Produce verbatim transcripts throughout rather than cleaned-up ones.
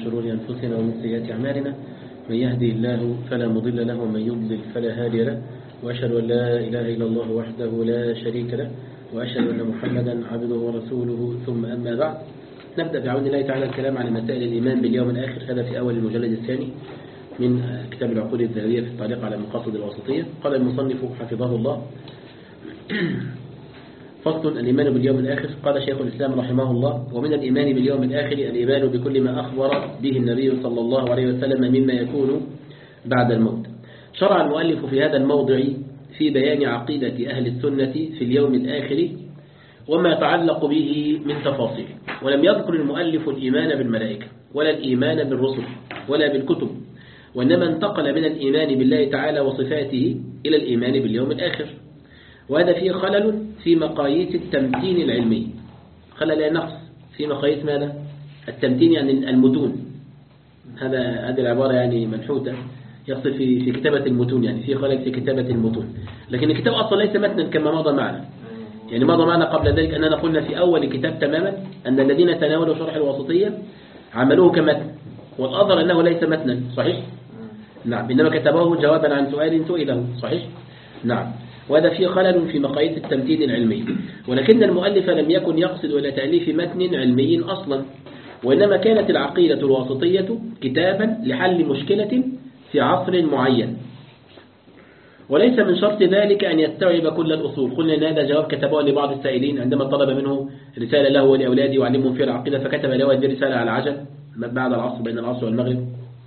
شرور أنفسنا ومن سيئات أعمالنا، من يهدي الله فلا مضل له ومن يضلل فلا هادي له، وأشهد أن لا إله إلا الله وحده لا شريك له، وأشهد أن محمدا عبده ورسوله، ثم أما بعد. نبدأ بعون الله تعالى الكلام عن مسائل الإيمان باليوم الآخر، هذا في أول المجلد الثاني من كتاب العقود الذهبية في التعليق على المقاصد الوسطية. قال المصنف حفظه الله: فصل: الإيمان باليوم الآخر. قال شيخ الإسلام رحمه الله: ومن الإيمان باليوم الآخر الإيمان بكل ما أخبر به النبي صلى الله عليه وسلم مما يكون بعد الموت. شرع المؤلف في هذا الموضع في بيان عقيدة أهل السنة في اليوم الآخر وما يتعلق به من تفاصيل، ولم يذكر المؤلف الإيمان بالملائكة ولا الإيمان بالرسل ولا بالكتب، وإنما انتقل من الإيمان بالله تعالى وصفاته إلى الإيمان باليوم الآخر، وهذا فيه خلل في مقاييس التمتين العلمي. خلل نقص في مقاييس ماذا؟ التمتين يعني المتون. هذا هذه العبارة يعني منحوتة، يقصد في في كتابة المتون، يعني في خلل في كتابة المتون، لكن الكتاب أصلا ليس متنا كما مضى معنا. يعني مضى معنا قبل ذلك أننا قلنا في أول كتاب تماما أن الذين تناولوا شرح الوسطية عملوه كمتن، والأظهر أنه ليس متنا. صحيح؟ نعم، إنما كتبه جوابا عن سؤال سئله. صحيح؟ نعم، وهذا فيه خلل في مقاييس التمتين العلمي، ولكن المؤلف لم يكن يقصد إلى تأليف متن علمي أصلا، وإنما كانت العقيدة الوسطية كتابا لحل مشكلة في عصر معين، وليس من شرط ذلك أن يستوعب كل الأصول. قلنا أن هذا جواب كتبه لبعض السائلين عندما طلب منه رسالة له ولأولاده يعلمهم فيها العقيدة، فكتب له هذه الرسالة على عجل بعد العصر، بين العصر والمغرب.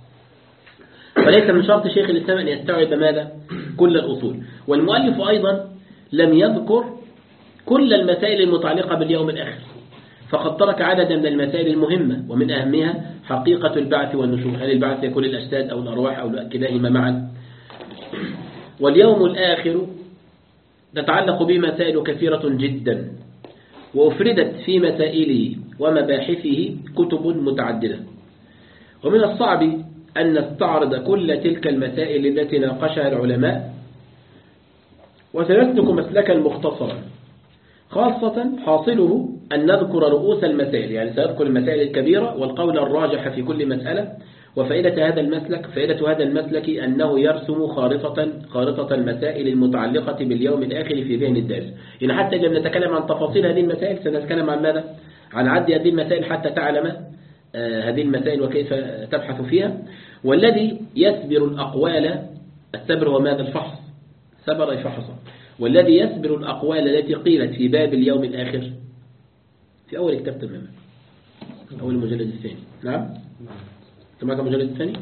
وليس من شرط شيخ الإسلام أن يستوعب ماذا؟ كل الأصول. والمؤلف أيضا لم يذكر كل المسائل المتعلقة باليوم الآخر، فقد ترك عددا من المسائل المهمة، ومن أهمها حقيقة البعث والنشور. هل البعث يكون الأجساد أو الأرواح أو كلاهما معا؟ واليوم الآخر تتعلق به مسائل كثيرة جدا، وأفردت في مسائله ومباحثه كتب متعددة، ومن الصعب أن نستعرض كل تلك المسائل التي ناقشها العلماء، وسنسلك مسلكا مختصرا، خاصة حاصله أن نذكر رؤوس المسائل، يعني سنذكر المسائل الكبيرة والقول الراجح في كل مسألة. وفائدة هذا المسلك فائدة هذا المسلك أنه يرسم خارطة خارطة المسائل المتعلقة باليوم الآخر في ذهن الدارس. يعني حتى لما نتكلم عن تفاصيل هذه المسائل سنتكلم عن ماذا؟ عن عد هذه المسائل حتى تعلم هذه المسائل وكيف تبحث فيها. والذي يسبر الأقوال، السبر هو ماذا؟ الفحص، سبر يفحص. والذي يسبر الأقوال التي قيلت في باب اليوم الآخر في أول كتاب تماما، أول المجلد الثاني. نعم، معك المجلد الثاني؟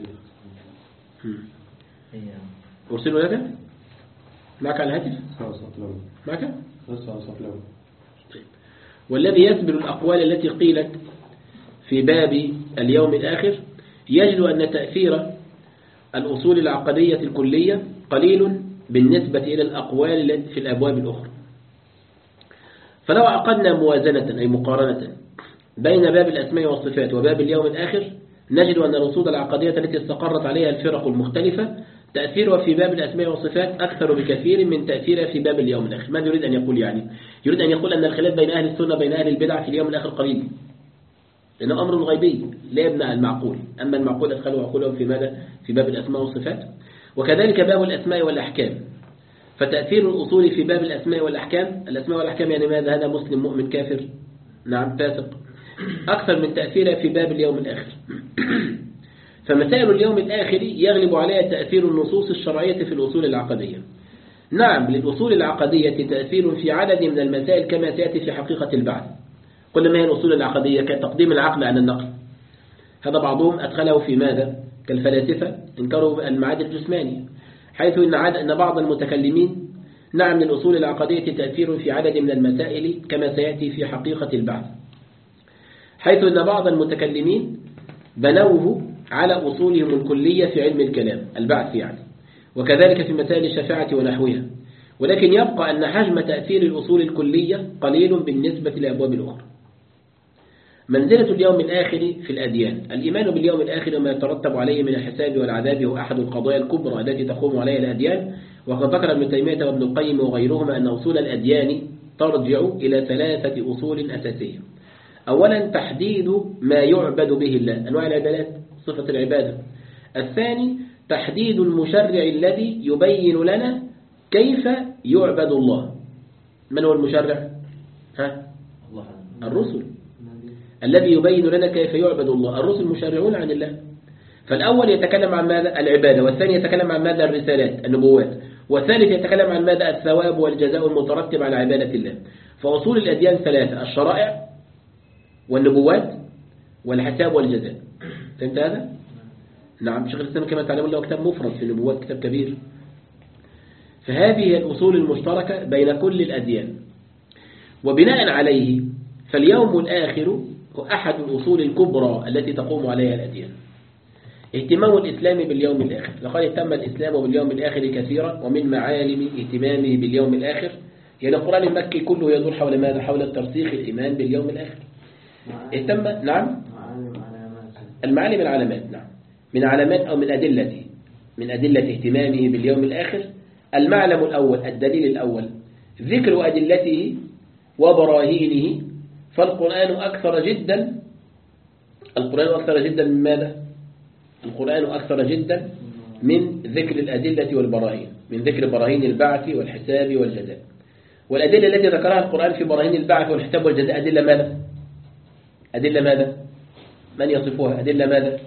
أرسله لك؟ معك على الهاتف؟ معك؟ طيب. والذي يسبر الأقوال التي قيلت في باب اليوم الآخر يجد أن تأثير الأصول العقدية الكلية قليل بالنسبة إلى الأقوال التي في الأبواب الأخرى. فلو عقدنا موازنة أي مقارنة بين باب الأسماء والصفات وباب اليوم الآخر نجد أن الأصول العقدية التي استقرت عليها الفرق المختلفة تأثيرها في باب الأسماء والصفات أكثر بكثير من تأثيرها في باب اليوم الآخر. ماذا يريد أن يقول؟ يعني يريد أن يقول أن الخلاف بين أهل السنة وبين أهل البدع في اليوم الآخر قليل، لأنه أمر غيبي لا يبنى المعقول. أما المعقول أدخلوا عقولهم في ماذا؟ في باب الأسماء والصفات. وكذلك باب الأسماء والأحكام، فتأثير الأصول في باب الأسماء والأحكام، الأسماء والأحكام يعني ماذا؟ هذا مسلم مؤمن كافر، نعم فاسق، أكثر من تأثيرها في باب اليوم الآخر. فمسائل اليوم الآخر يغلب عليها تأثير النصوص الشرعية في الأصول العقدية. نعم، للأصول العقدية تأثير في عدد من المسائل كما سيأتي في حقيقة البعث. قلنا ما هي الأصول العقدية؟ كتقديم العقل عن النقل. هذا بعضهم أدخله في ماذا؟ كالفلاسفة انكروا المعاد الجسماني، حيث إن, عدد أن بعض المتكلمين نعم للأصول العقدية تأثير في عدد من المسائل كما سيأتي في حقيقة البعث، حيث أن بعض المتكلمين بنوه على أصولهم الكلية في علم الكلام، البعث يعني، وكذلك في مسائل الشفاعة ونحوها. ولكن يبقى أن حجم تأثير الأصول الكلية قليل بالنسبة للأبواب الأخرى. منزلة اليوم الآخر في الأديان: الإيمان باليوم الآخر وما يترتب عليه من الحساب والعذاب هو أحد القضايا الكبرى التي تقوم عليها الأديان. وقد ذكر ابن تيمية وابن القيم وغيرهما أن أصول الأديان ترجع إلى ثلاثة أصول أساسية: أولا تحديد ما يعبد به الله، أنواع العبادات، صفة العبادة. الثاني تحديد المشرع الذي يبين لنا كيف يعبد الله. من هو المشرع؟ ها؟ الرسل، الذي يبين لنا كيف يعبد الله. الرسل مشرعون عن الله. فالأول يتكلم عن ماذا؟ العبادة، والثاني يتكلم عن ماذا؟ الرسالات، النبوات، والثالث يتكلم عن ماذا؟ الثواب والجزاء المترتب على عبادة الله. فأصول الأديان ثلاثة: الشرائع والنبوات والحساب والجزاء. فهمت هذا؟ نعم. شيخ الإسلام كما تعلمون له كتاب مفرد في النبوات، كتاب كبير. فهذه هي الأصول المشتركة بين كل الأديان، وبناء عليه فاليوم الآخر هو أحد الأصول الكبرى التي تقوم عليها الأديان. اهتمام الإسلام باليوم الآخر، لقد اهتم الإسلام باليوم الآخر كثيرا، ومن معالم اهتمامه باليوم الآخر يعني القرآن المكي كله يدور حول ماذا؟ حول الترسيخ الإيمان باليوم الآخر. اهتم. نعم. المعالم العلامات. نعم. من علامات أو من أدلة من أدلة اهتمامه باليوم الآخر المعلم الأول، الدليل الأول، ذكر أدلته وبراهينه. فالقرآن أكثر جدا القرآن أكثر جدا من ماذا؟ القرآن أكثر جدا من ذكر الأدلة والبراهين، من ذكر براهين البعث والحساب والجزاء. والأدلة التي ذكرها القرآن في براهين البعث والحساب والجزاء أدلة ماذا؟ أدلة ماذا؟ من يصفها؟ أدلة ماذا؟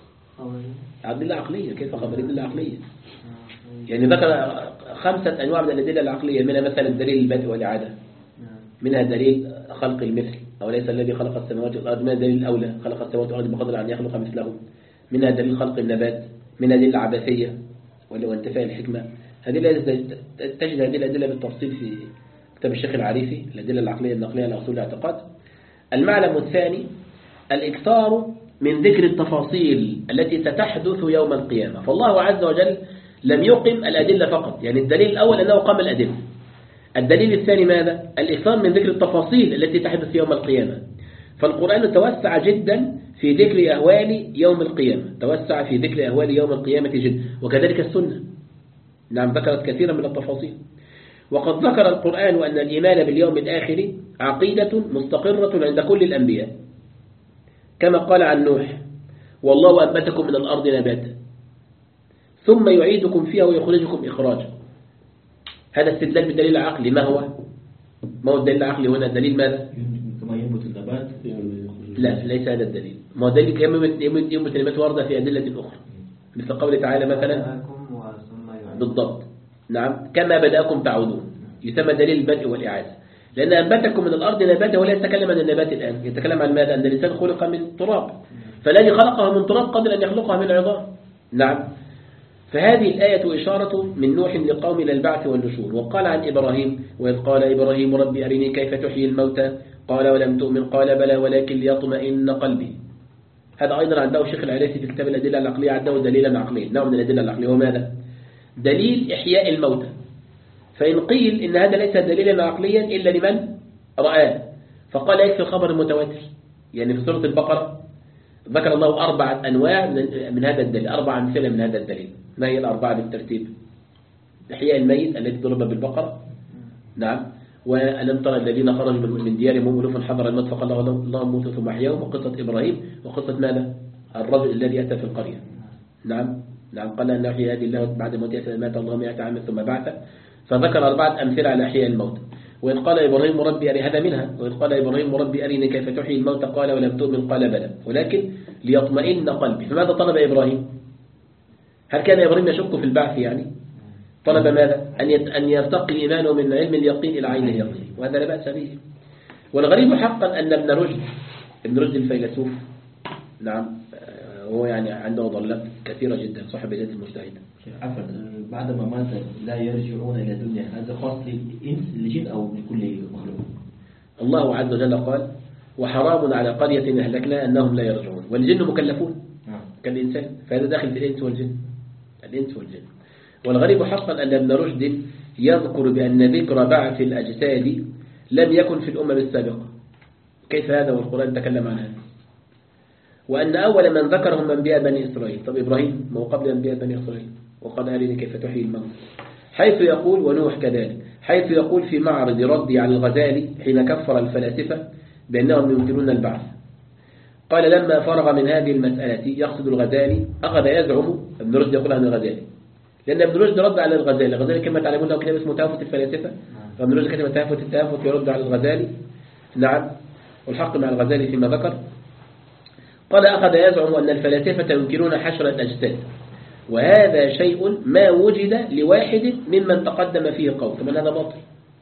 أدلة عقلية. كيف خبر؟ أدلة عقلية. يعني ذكر خمسة أنواع من الأدلة العقلية، منها مثلا دليل البدء والإعادة، منها دليل خلق المثل، أو ليس الذي خلق السماوات والأرض، منها دليل الأولى خلق السماوات والأرض بقدر أن يخلق مثله، منها دليل خلق النبات، منها دليل العبثية وانتفاء الحكمة. هذه تجد هذه الأدلة بالتفصيل في كتاب الشيخ العريفي، الأدلة العقلية النقلية على أصول الاعتقاد. المعلم الثاني الإكثار من ذكر التفاصيل التي ستحدث يوم القيامة. فالله عز وجل لم يقم الأدلة فقط، يعني الدليل الأول أنه قام الأدلة. الدليل الثاني ماذا؟ الإكثار من ذكر التفاصيل التي تحدث يوم القيامة. فالقرآن توسع جدا في ذكر أهوال يوم القيامة، توسع في ذكر أهوال يوم القيامة جدا، وكذلك السنة. نعم، ذكرت كثيرا من التفاصيل. وقد ذكر القرآن أن الإيمان باليوم الآخر عقيدة مستقرة عند كل الأنبياء، كما قال عن نوح: والله أنبتكم من الأرض نباتا ثم يعيدكم فيها ويخرجكم إخراجا. هذا استدلال بالدليل العقلي. ما هو؟ ما هو الدليل العقلي هنا؟ الدليل ماذا؟ كما ينبت النبات. لا، ليس هذا الدليل. ما هو الدليل ينبت النبات واردة في أدلة أخرى، مثل قوله تعالى مثلا. بالضبط. نعم، كما بدأكم تعودون، يسمى دليل البدء والإعادة، لأن أنبتكم من الأرض نباتا. ولا يتكلم عن النبات الآن، يتكلم عن ماذا؟ أن الإنسان خلق من تراب، فالذي خلقه من تراب قبل أن يخلقه من عظام. نعم. فهذه الآية إشارة من نوح لقوم إلى البعث والنشور. وقال عن إبراهيم: وإذ قال إبراهيم ربي أرني كيف تحيي الموتى قال ولم تؤمن قال بلى ولكن ليطمئن قلبي. هذا أيضا عنده الشيخ العريسي في كتاب الأدلة العقلية، عنده دليلا عقليا، نوع من الأدلة العقلية. هو ماذا؟ دليل إحياء الموتى. فإن قيل إن هذا ليس دليلا عقليا إلا لمن رآه، فقال يكفي الخبر المتواتر. يعني في سورة البقرة ذكر الله أربعة أنواع من هذا الدليل، أربع أمثلة من هذا الدليل. ما هي الأربعة بالترتيب؟ إحياء الميت الذي ضرب بالبقرة. نعم. وألم ترى الذين خرجوا من ديارهم ألوف حضر الموت فقال الله موتوا ثم أحياهم. وقصة إبراهيم، وقصة ماذا؟ الرجل الذي أتى في القرية. نعم. نعم. قال أن أحيي هذه الله بعد موته مات الله مئة عام ثم بعث. فذكر أربعة أمثلة على إحياء الموت. وإذ قال إبراهيم ربي أرني، هذا منها. وإذ قال إبراهيم ربي أرني كيف تحيي الموت قال ولم تؤمن قال بلى ولكن ليطمئن قلبي. فماذا طلب إبراهيم؟ هل كان إبراهيم يشك في البعث؟ يعني طلب ماذا؟ أن يرتقي إيمانه من علم اليقين إلى عين اليقين، وهذا لا بأس به. والغريب حقا أن ابن رشد ابن رشد الفيلسوف، نعم، هو يعني عنده ضلات كثيرة جدا، صاحب بداية المجتهد. عفوا، بعد ما مات لا يرجعون إلى الدنيا، هذا خاص للإنس للجن أو لكل مخلوق؟ الله عز وجل قال: وحرام على قرية أهلكنا أنهم لا يرجعون. والجن مكلفون كالإنسان، فهذا داخل في الإنس والجن، الإنس والجن. والغريب حقا أن ابن رشد يذكر بأن ذكر بعث الأجساد لم يكن في الأمم السابقة. كيف هذا والقرآن تكلم عن هذا؟ وأن أول من ذكرهم أنبياء بني إسرائيل. طب إبراهيم ما هو قبل أنبياء بني إسرائيل؟ وقال أرني كيف تحيي الموت، حيث يقول، ونوح كذلك، حيث يقول في معرض ردي على الغزالي حين كفر الفلاسفة بأنهم ينكرون البعث. قال لما فرغ من هذه المسألة يقصد الغزالي أخذ يزعم ابن رشد يقول عن الغزالي، لأن ابن رشد رد على الغزالي. الغزالي كما تعلمون له كتاب اسمه تهافت الفلاسفة، وابن رشد كتب تهافت التهافت يرد على الغزالي. نعم، والحق مع الغزالي فيما ذكر. قال أخذ يزعم أن الفلاسفة ينكرون حشر الأجساد، وهذا شيء ما وجد لواحد ممن تقدم فيه قول، كمان هذا باطل.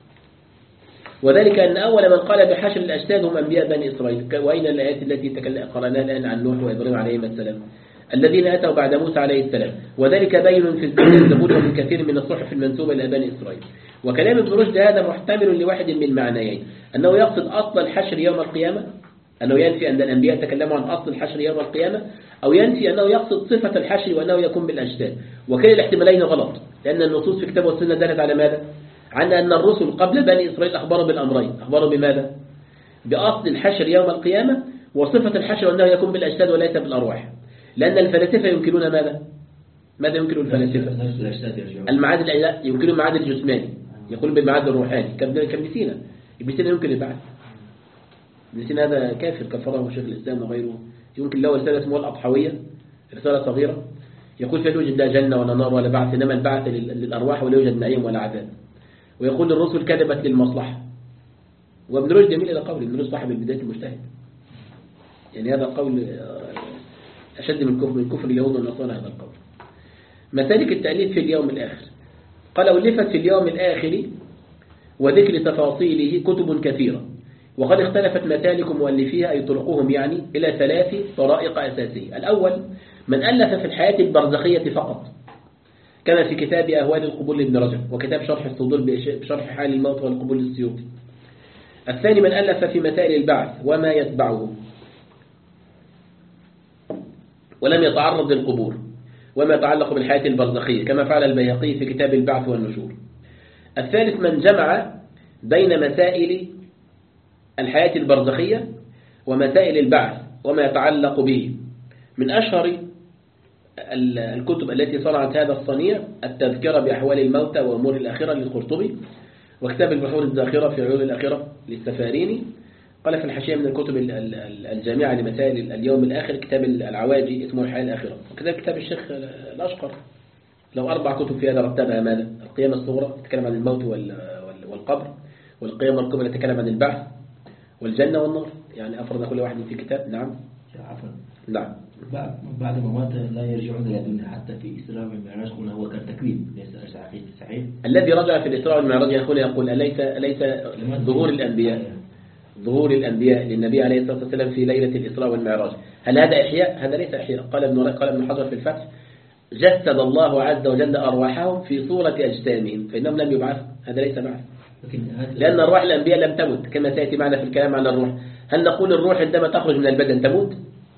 وذلك أن أول من قال بحشر الأجساد هم أنبياء بني إسرائيل. وأين الآيات التي قرأناها الآن عن نوح وإبراهيم عليهما السلام الذين أتوا بعد موسى عليه السلام؟ وذلك بين في الزبور وفي كثير من الصحف المنسوبة إلى بني إسرائيل. وكلام ابن رشد هذا محتمل لواحد من معنيين: أنه يقصد أصل الحشر يوم القيامة، أنه ينفي أن الأنبياء تكلموا عن أصل الحشر يوم القيامة، أو ينفي أنه يقصد صفة الحشر وأنه يكون بالأجساد. وكلا الاحتمالين غلط، لأن النصوص في الكتاب والسنة دلت على ماذا؟ عن أن الرسل قبل بني إسرائيل أخبروا بالأمرين. أخبروا بماذا؟ بأصل الحشر يوم القيامة، وصفة الحشر وأنه يكون بالأجساد وليس بالأرواح. لأن الفلاسفة يمكنون ماذا؟ ماذا يمكن الفلاسفة؟ المعاد يمكن المعاد الجسماني، يقولون بالمعاد الروحاني كابن سينا. ابن سينا يمكن البعث. ابن سينا هذا كافر كفره شيخ الإسلام وغيره. يمكن له رسالة اسمها الأضحوية، رسالة صغيرة يقول فيها لا يوجد لا جنة ولا نار ولا بعث، إنما البعث للأرواح ولا يوجد نعيم ولا عذاب. ويقول الرسل كذبت للمصلحة. وابن رشد يميل إلى قول ابن رشد صاحب البداية المجتهد، يعني هذا القول أشد من كفر من كفر اليهود والنصارى. هذا القول. مسالك التأليف في اليوم الآخر. قال ألفت في اليوم الآخر وذكر تفاصيله كتب كثيرة، وقد اختلفت مسالك مؤلفيها أي طرقهم يعني إلى ثلاث طرائق أساسية. الأول من ألف في الحياة البرزخية فقط، كما في كتاب أهوال القبور لابن رجب، وكتاب شرح الصدور بشرح حال الموت والقبور للسيوطي. الثاني من ألف في مسائل البعث وما يتبعه، ولم يتعرض للقبور وما يتعلق بالحياة البرزخية، كما فعل البيهقي في كتاب البعث والنشور. الثالث من جمع بين مسائل الحياة البرزخية ومسائل البعث وما يتعلق به. من أشهر الكتب التي صنعت هذا الصنيع التذكرة بأحوال الموتى وأمور الآخرة للقرطبي، وكتاب البحور الزاخرة في عيون الآخرة للسفاريني. قال في الحاشية من الكتب الجامعة لمسائل اليوم الآخر كتاب العواجي اسمه الحياة الآخرة، وكذلك كتاب الشيخ الأشقر لو أربع كتب في هذا رتبها ماذا؟ القيامة الصغرى تتكلم عن الموت والقبر، والقيامة الكبرى تتكلم عن البعث والجنة والنار، يعني أفرد كل واحد في كتاب. نعم عفوا. نعم. بعد ما مات لا يرجعون إلى الدنيا، حتى في إسراء والمعراج قلنا هو كان تكوين ليس صحيح. صحيح. الذي رجع في الإسراء والمعراج يقول يقول أليس أليس ظهور الأنبياء ظهور الأنبياء للنبي عليه الصلاة والسلام في ليلة الإسراء والمعراج هل هذا إحياء؟ هذا ليس إحياء. قال ابن قال ابن حجر في الفتح جسد الله عز وجل أرواحهم في صورة أجسامهم فإنهم لم يبعثوا، هذا ليس بعث، لأن أرواح الأنبياء لم تمت كما سيأتي معنا في الكلام عن الروح. هل نقول الروح عندما تخرج من البدن تموت؟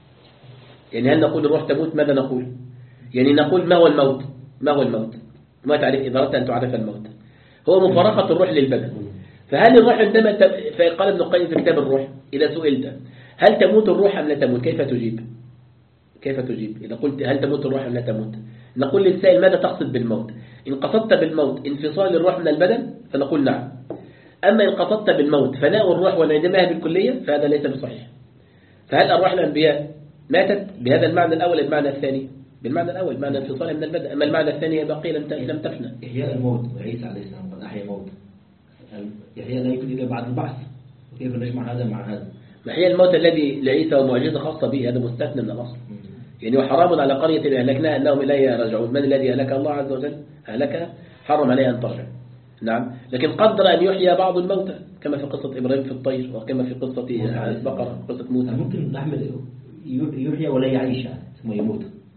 يعني هل نقول الروح تموت؟ ماذا نقول؟ يعني نقول ما هو الموت؟ ما هو الموت؟ ما تعرف إذا أردت أن تعرف الموت؟ هو مفارقة الروح للبدن. فهل الروح عندما ت... فقال ابن القيم في كتاب الروح إذا سئلت هل تموت الروح أم لا تموت كيف تجيب؟ كيف تجيب؟ إذا قلت هل تموت الروح أم لا تموت، نقول للسائل ماذا تقصد بالموت؟ إن قصدت بالموت انفصال الروح من البدن فنقول نعم، أما إن قصدت بالموت فناء الروح وانعدامها بالكلية فهذا ليس بصحيح. فهل أرواح الأنبياء ماتت بهذا المعنى الأول المعنى الثاني؟ بالمعنى الأول معنى انفصال من البدن، أما المعنى الثاني باقي لم تفنى. إحياء الموت عيسى عليه السلام قد أحيا موت، إحياء لا يكون إلا بعد البعث، وكيف نجمع هذا مع هذا؟ إحياء الموت الذي لعيسى ومعجزة خاصة به هذا مستثنى من الأصل. يعني وحرام على قرية أهلكناها أنهم إليها راجعون، من الذي أهلك؟ الله عز وجل أهلكها، حرم عليها أن ترجع. نعم، لكن قدر أن يحيى بعض الموتى كما في قصة إبراهيم في الطير وكما في قصة البقرة قصة موسى. ممكن نحمل يحيى ولا يعيش ثم يموت،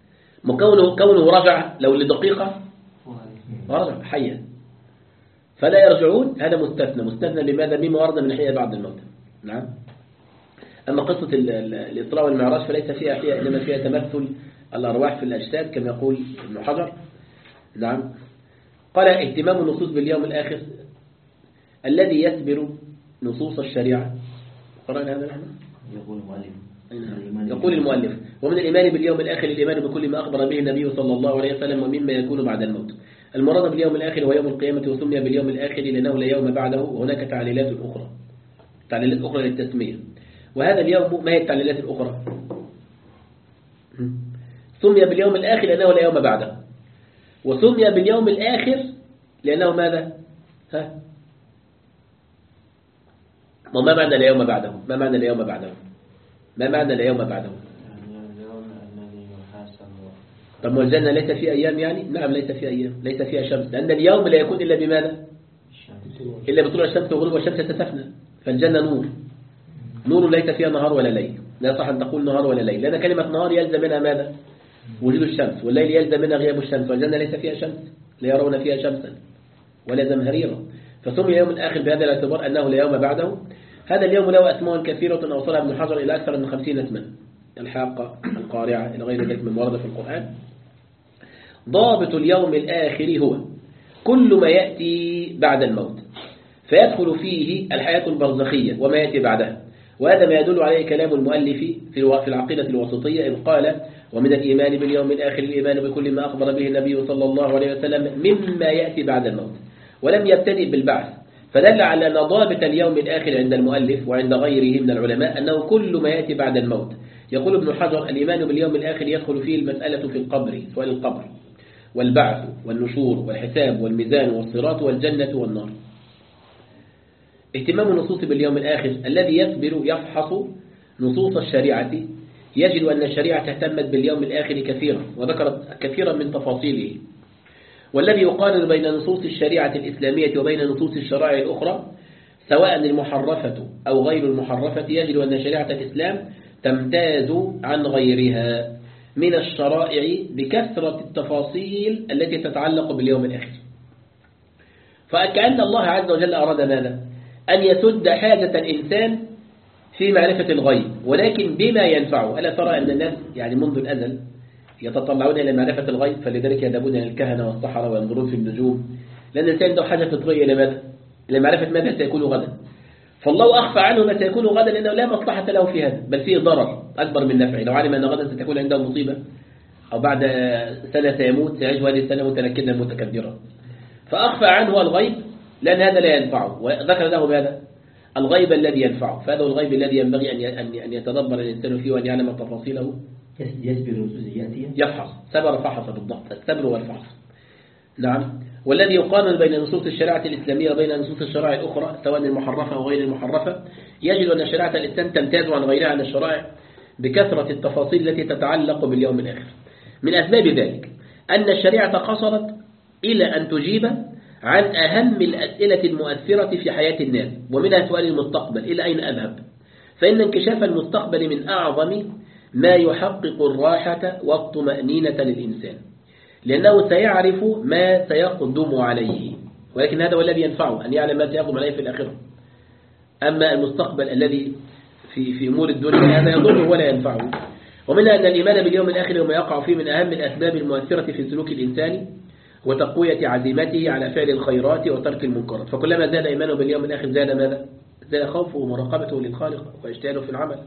كونه كونه رجع لو لدقيقة ورجع حيا فلا يرجعون، هذا مستثنى. مستثنى لماذا؟ مما ورد من إحياء بعض الموتى. نعم. أما قصة الإسراء والمعراج فليس فيها إحياء، إنما فيها تمثل الأرواح في الأجساد كما يقول ابن حجر. نعم. قال اهتمام النصوص باليوم الآخر الذي يسبر نصوص الشريعة. قرأنا هذا نحن؟ يقول المؤلف يقول المؤلف ومن الإيمان باليوم الآخر الإيمان بكل ما أخبر به النبي صلى الله عليه وسلم ومما يكون بعد الموت. المراد باليوم الآخر هو يوم القيامة، وسمي باليوم الآخر لأنه لا يوم بعده، وهناك تعليلات أخرى تعليلات أخرى للتسمية. وهذا اليوم ما هي التعليلات الأخرى؟ سمي باليوم الآخر لأنه لا يوم بعده، وسمي باليوم الآخر لأنه ماذا؟ ها؟ وما معنى لا يوم بعده؟ ما معنى لا يوم بعده؟ ما معنى لا يوم بعده؟ طب والجنة ليس في أيام يعني؟ نعم ليس في أيام، ليس فيها شمس، لأن اليوم لا يكون إلا بماذا؟ إلا بطلوع الشمس وغروب والشمس تتفنى. فالجنة نور، نور ليس فيها نهار ولا ليل، لا صح أن تقول نهار ولا ليل، لأن كلمة نهار يلزم منها ماذا؟ وجود الشمس، والليل يلزم منها غياب الشمس، والجنة ليس فيها شمس، لا يرون فيها شمسا ولا زمهريرا. فسمي يوم الآخر بهذا الاعتبار أنه لا يوم بعده. هذا اليوم له أسماء كثيرة أوصلها ابن حجر إلى أكثر من خمسين اسما، الحاقة، القارعة، إلى غير ذلك من ورد في القرآن. ضابط اليوم الآخر هو كل ما يأتي بعد الموت، فيدخل فيه الحياة البرزخية وما يأتي بعدها، وهذا ما يدل عليه كلام المؤلف في العقيدة الوسطية إذ قال: ومن الإيمان باليوم الآخر الإيمان بكل ما أخبر به النبي صلى الله عليه وسلم مما يأتي بعد الموت، ولم يبتدئ بالبعث، فدل على أن ضابط اليوم الآخر عند المؤلف وعند غيره من العلماء أنه كل ما يأتي بعد الموت. يقول ابن حجر: الإيمان باليوم الآخر يدخل فيه المسألة في القبر، سؤال القبر والبعث والنشور والحساب والميزان والصراط والجنة والنار. اهتمام النصوص باليوم الآخر الذي يصبر يفحص نصوص الشريعة يجد أن الشريعة اهتمت باليوم الآخر كثيرا وذكرت كثيرا من تفاصيله، والذي يقارن بين نصوص الشريعة الإسلامية وبين نصوص الشرائع الأخرى سواء المحرفة أو غير المحرفة يجد أن شريعة الإسلام تمتاز عن غيرها من الشرائع بكثرة التفاصيل التي تتعلق باليوم الآخر. فكأن الله عز وجل أراد ماذا؟ أن يسد حاجة الإنسان في معرفة الغيب، ولكن بما ينفعه. ألا ترى أن الناس يعني منذ الأزل يتطلعون إلى معرفة الغيب، فلذلك يذهبون إلى الكهنة والسحرة وينظرون في النجوم، لأن الإنسان عنده حاجة فطرية إلى ماذا؟ إلى معرفة ماذا سيكون غدا. فالله أخفى عنه ما سيكون غدا لأنه لا مصلحة له في هذا، بل فيه ضرر أكبر من نفعه. لو علم أن غدا ستكون عنده مصيبة أو بعد سنة سيموت سيعيش هذه السنة متنكدا متكبرا، فأخفى عنه الغيب لأن هذا لا ينفعه، وذكر له ماذا؟ الغيب الذي ينفعه. فهذا هو الغيب الذي ينبغي أن يتدبر الإنسان فيه وأن يعلم تفاصيله. يسبر النصوص يأتي يفحص، سبر فحص بالضبط، السبر والفحص. نعم. والذي يقارن بين نصوص الشريعة الإسلامية وبين نصوص الشرائع الأخرى سواء المحرفة أو غير المحرفة يجد أن شريعة الإسلام تمتاز عن غيرها عن الشرائع بكثرة التفاصيل التي تتعلق باليوم الآخر. من أسباب ذلك أن الشريعة قصرت إلى أن تجيب عن أهم الأسئلة المؤثرة في حياة الناس، ومنها سؤال المستقبل: إلى أين أذهب؟ فإن انكشاف المستقبل من أعظم ما يحقق الراحة والطمأنينة للإنسان، لأنه سيعرف ما سيقدم عليه، ولكن هذا هو الذي ينفعه أن يعلم ما سيقدم عليه في الآخرة. أما المستقبل الذي في في أمور الدنيا هذا يضره ولا ينفعه. ومنها أن الإيمان باليوم الآخر وما يقع فيه من أهم الأسباب المؤثرة في سلوك الإنسان وتقوية عزيمته على فعل الخيرات وترك المنكرات. فكلما زاد إيمانه باليوم الآخر زاد ماذا؟ زاد خوفه ومراقبته للخالق واجتهاده في العمل.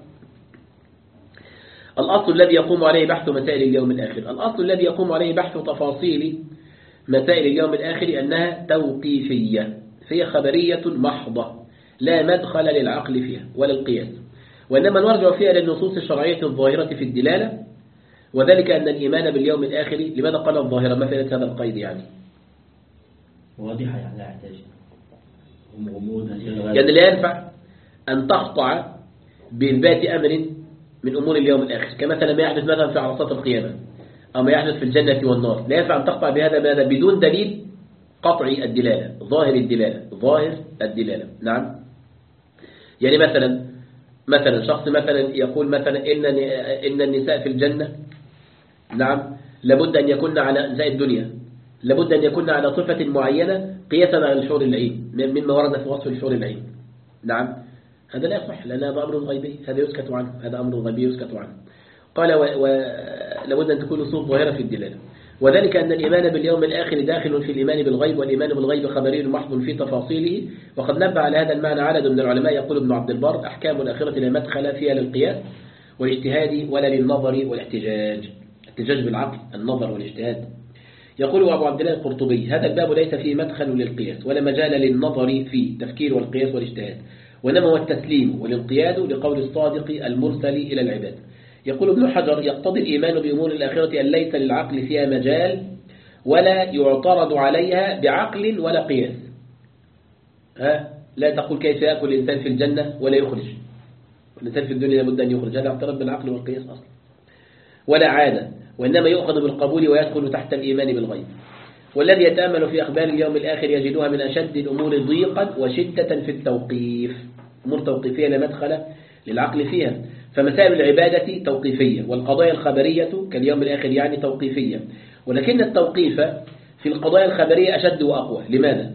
الأصل الذي يقوم عليه بحث مسائل اليوم الآخر الأصل الذي يقوم عليه بحث تفاصيل مسائل اليوم الآخر أنها توقيفية، فهي خبرية محضة لا مدخل للعقل فيها ولا القياس، وإنما نرجع فيها للنصوص الشرعية الظاهرة في الدلالة، وذلك أن الإيمان باليوم الآخر. لماذا قال الظاهرة؟ ما فائدة هذا القيد يعني؟ واضحة يعني لا يحتاج غموض، يعني لا ينفع أن تقطع بإثبات أمر من أمور اليوم الآخر كمثلا ما يحدث مثلا في عرصات القيامة أو ما يحدث في الجنة والنار، لا ينفع أن تقطع بهذا ماذا؟ بدون دليل قطعي الدلالة، ظاهر الدلالة، ظاهر الدلالة. نعم. يعني مثلا مثلا شخص مثلا يقول مثلا إن إن النساء في الجنة نعم لابد أن يكون على نساء الدنيا لابد أن يكون على صفة معينة قياسا على الحور العين مما ورد في وصف الحور العين. نعم. هذا لا يصح لأن هذا أمر غيبي، هذا يسكت عنه، هذا أمر غيبي يسكت عنه. قال ولابد أن تكون نصوص ظاهرة في الدلالة، وذلك أن الإيمان باليوم الآخر داخل في الإيمان بالغيب، والإيمان بالغيب خبري محض في تفاصيله. وقد نبه على هذا المعنى عدد من العلماء. يقول ابن عبد البر: أحكام الآخرة لا مدخل فيها للقياس والاجتهاد ولا للنظر والاحتجاج، احتجاج بالعقل، النظر والاجتهاد. يقول أبو عبد الله القرطبي: هذا الباب ليس فيه مدخل للقياس ولا مجال للنظر فيه، تفكير والقياس والاجتهاد، وإنما هو التسليم والانقياد لقول الصادق المرسل إلى العباد. يقول ابن حجر يقتضي الإيمان بأمور الآخرة أن ليس للعقل فيها مجال ولا يعترض عليها بعقل ولا قياس. ها لا تقول كيف يأكل الإنسان في الجنة ولا يخرج، الإنسان في الدنيا لابد أن يخرج، هذا اعترض بالعقل والقياس أصلا، ولا عادة، وإنما يؤخذ بالقبول ويدخل تحت الإيمان بالغيب. والذي يتأمل في أخبار اليوم الآخر يجدها من أشد الأمور ضيقا وشدة في التوقيف، أمور توقيفية لا مدخل للعقل فيها. فمسائل العبادة توقيفية، والقضايا الخبرية كاليوم الآخر يعني توقيفية، ولكن التوقيف في القضايا الخبرية أشد وأقوى. لماذا؟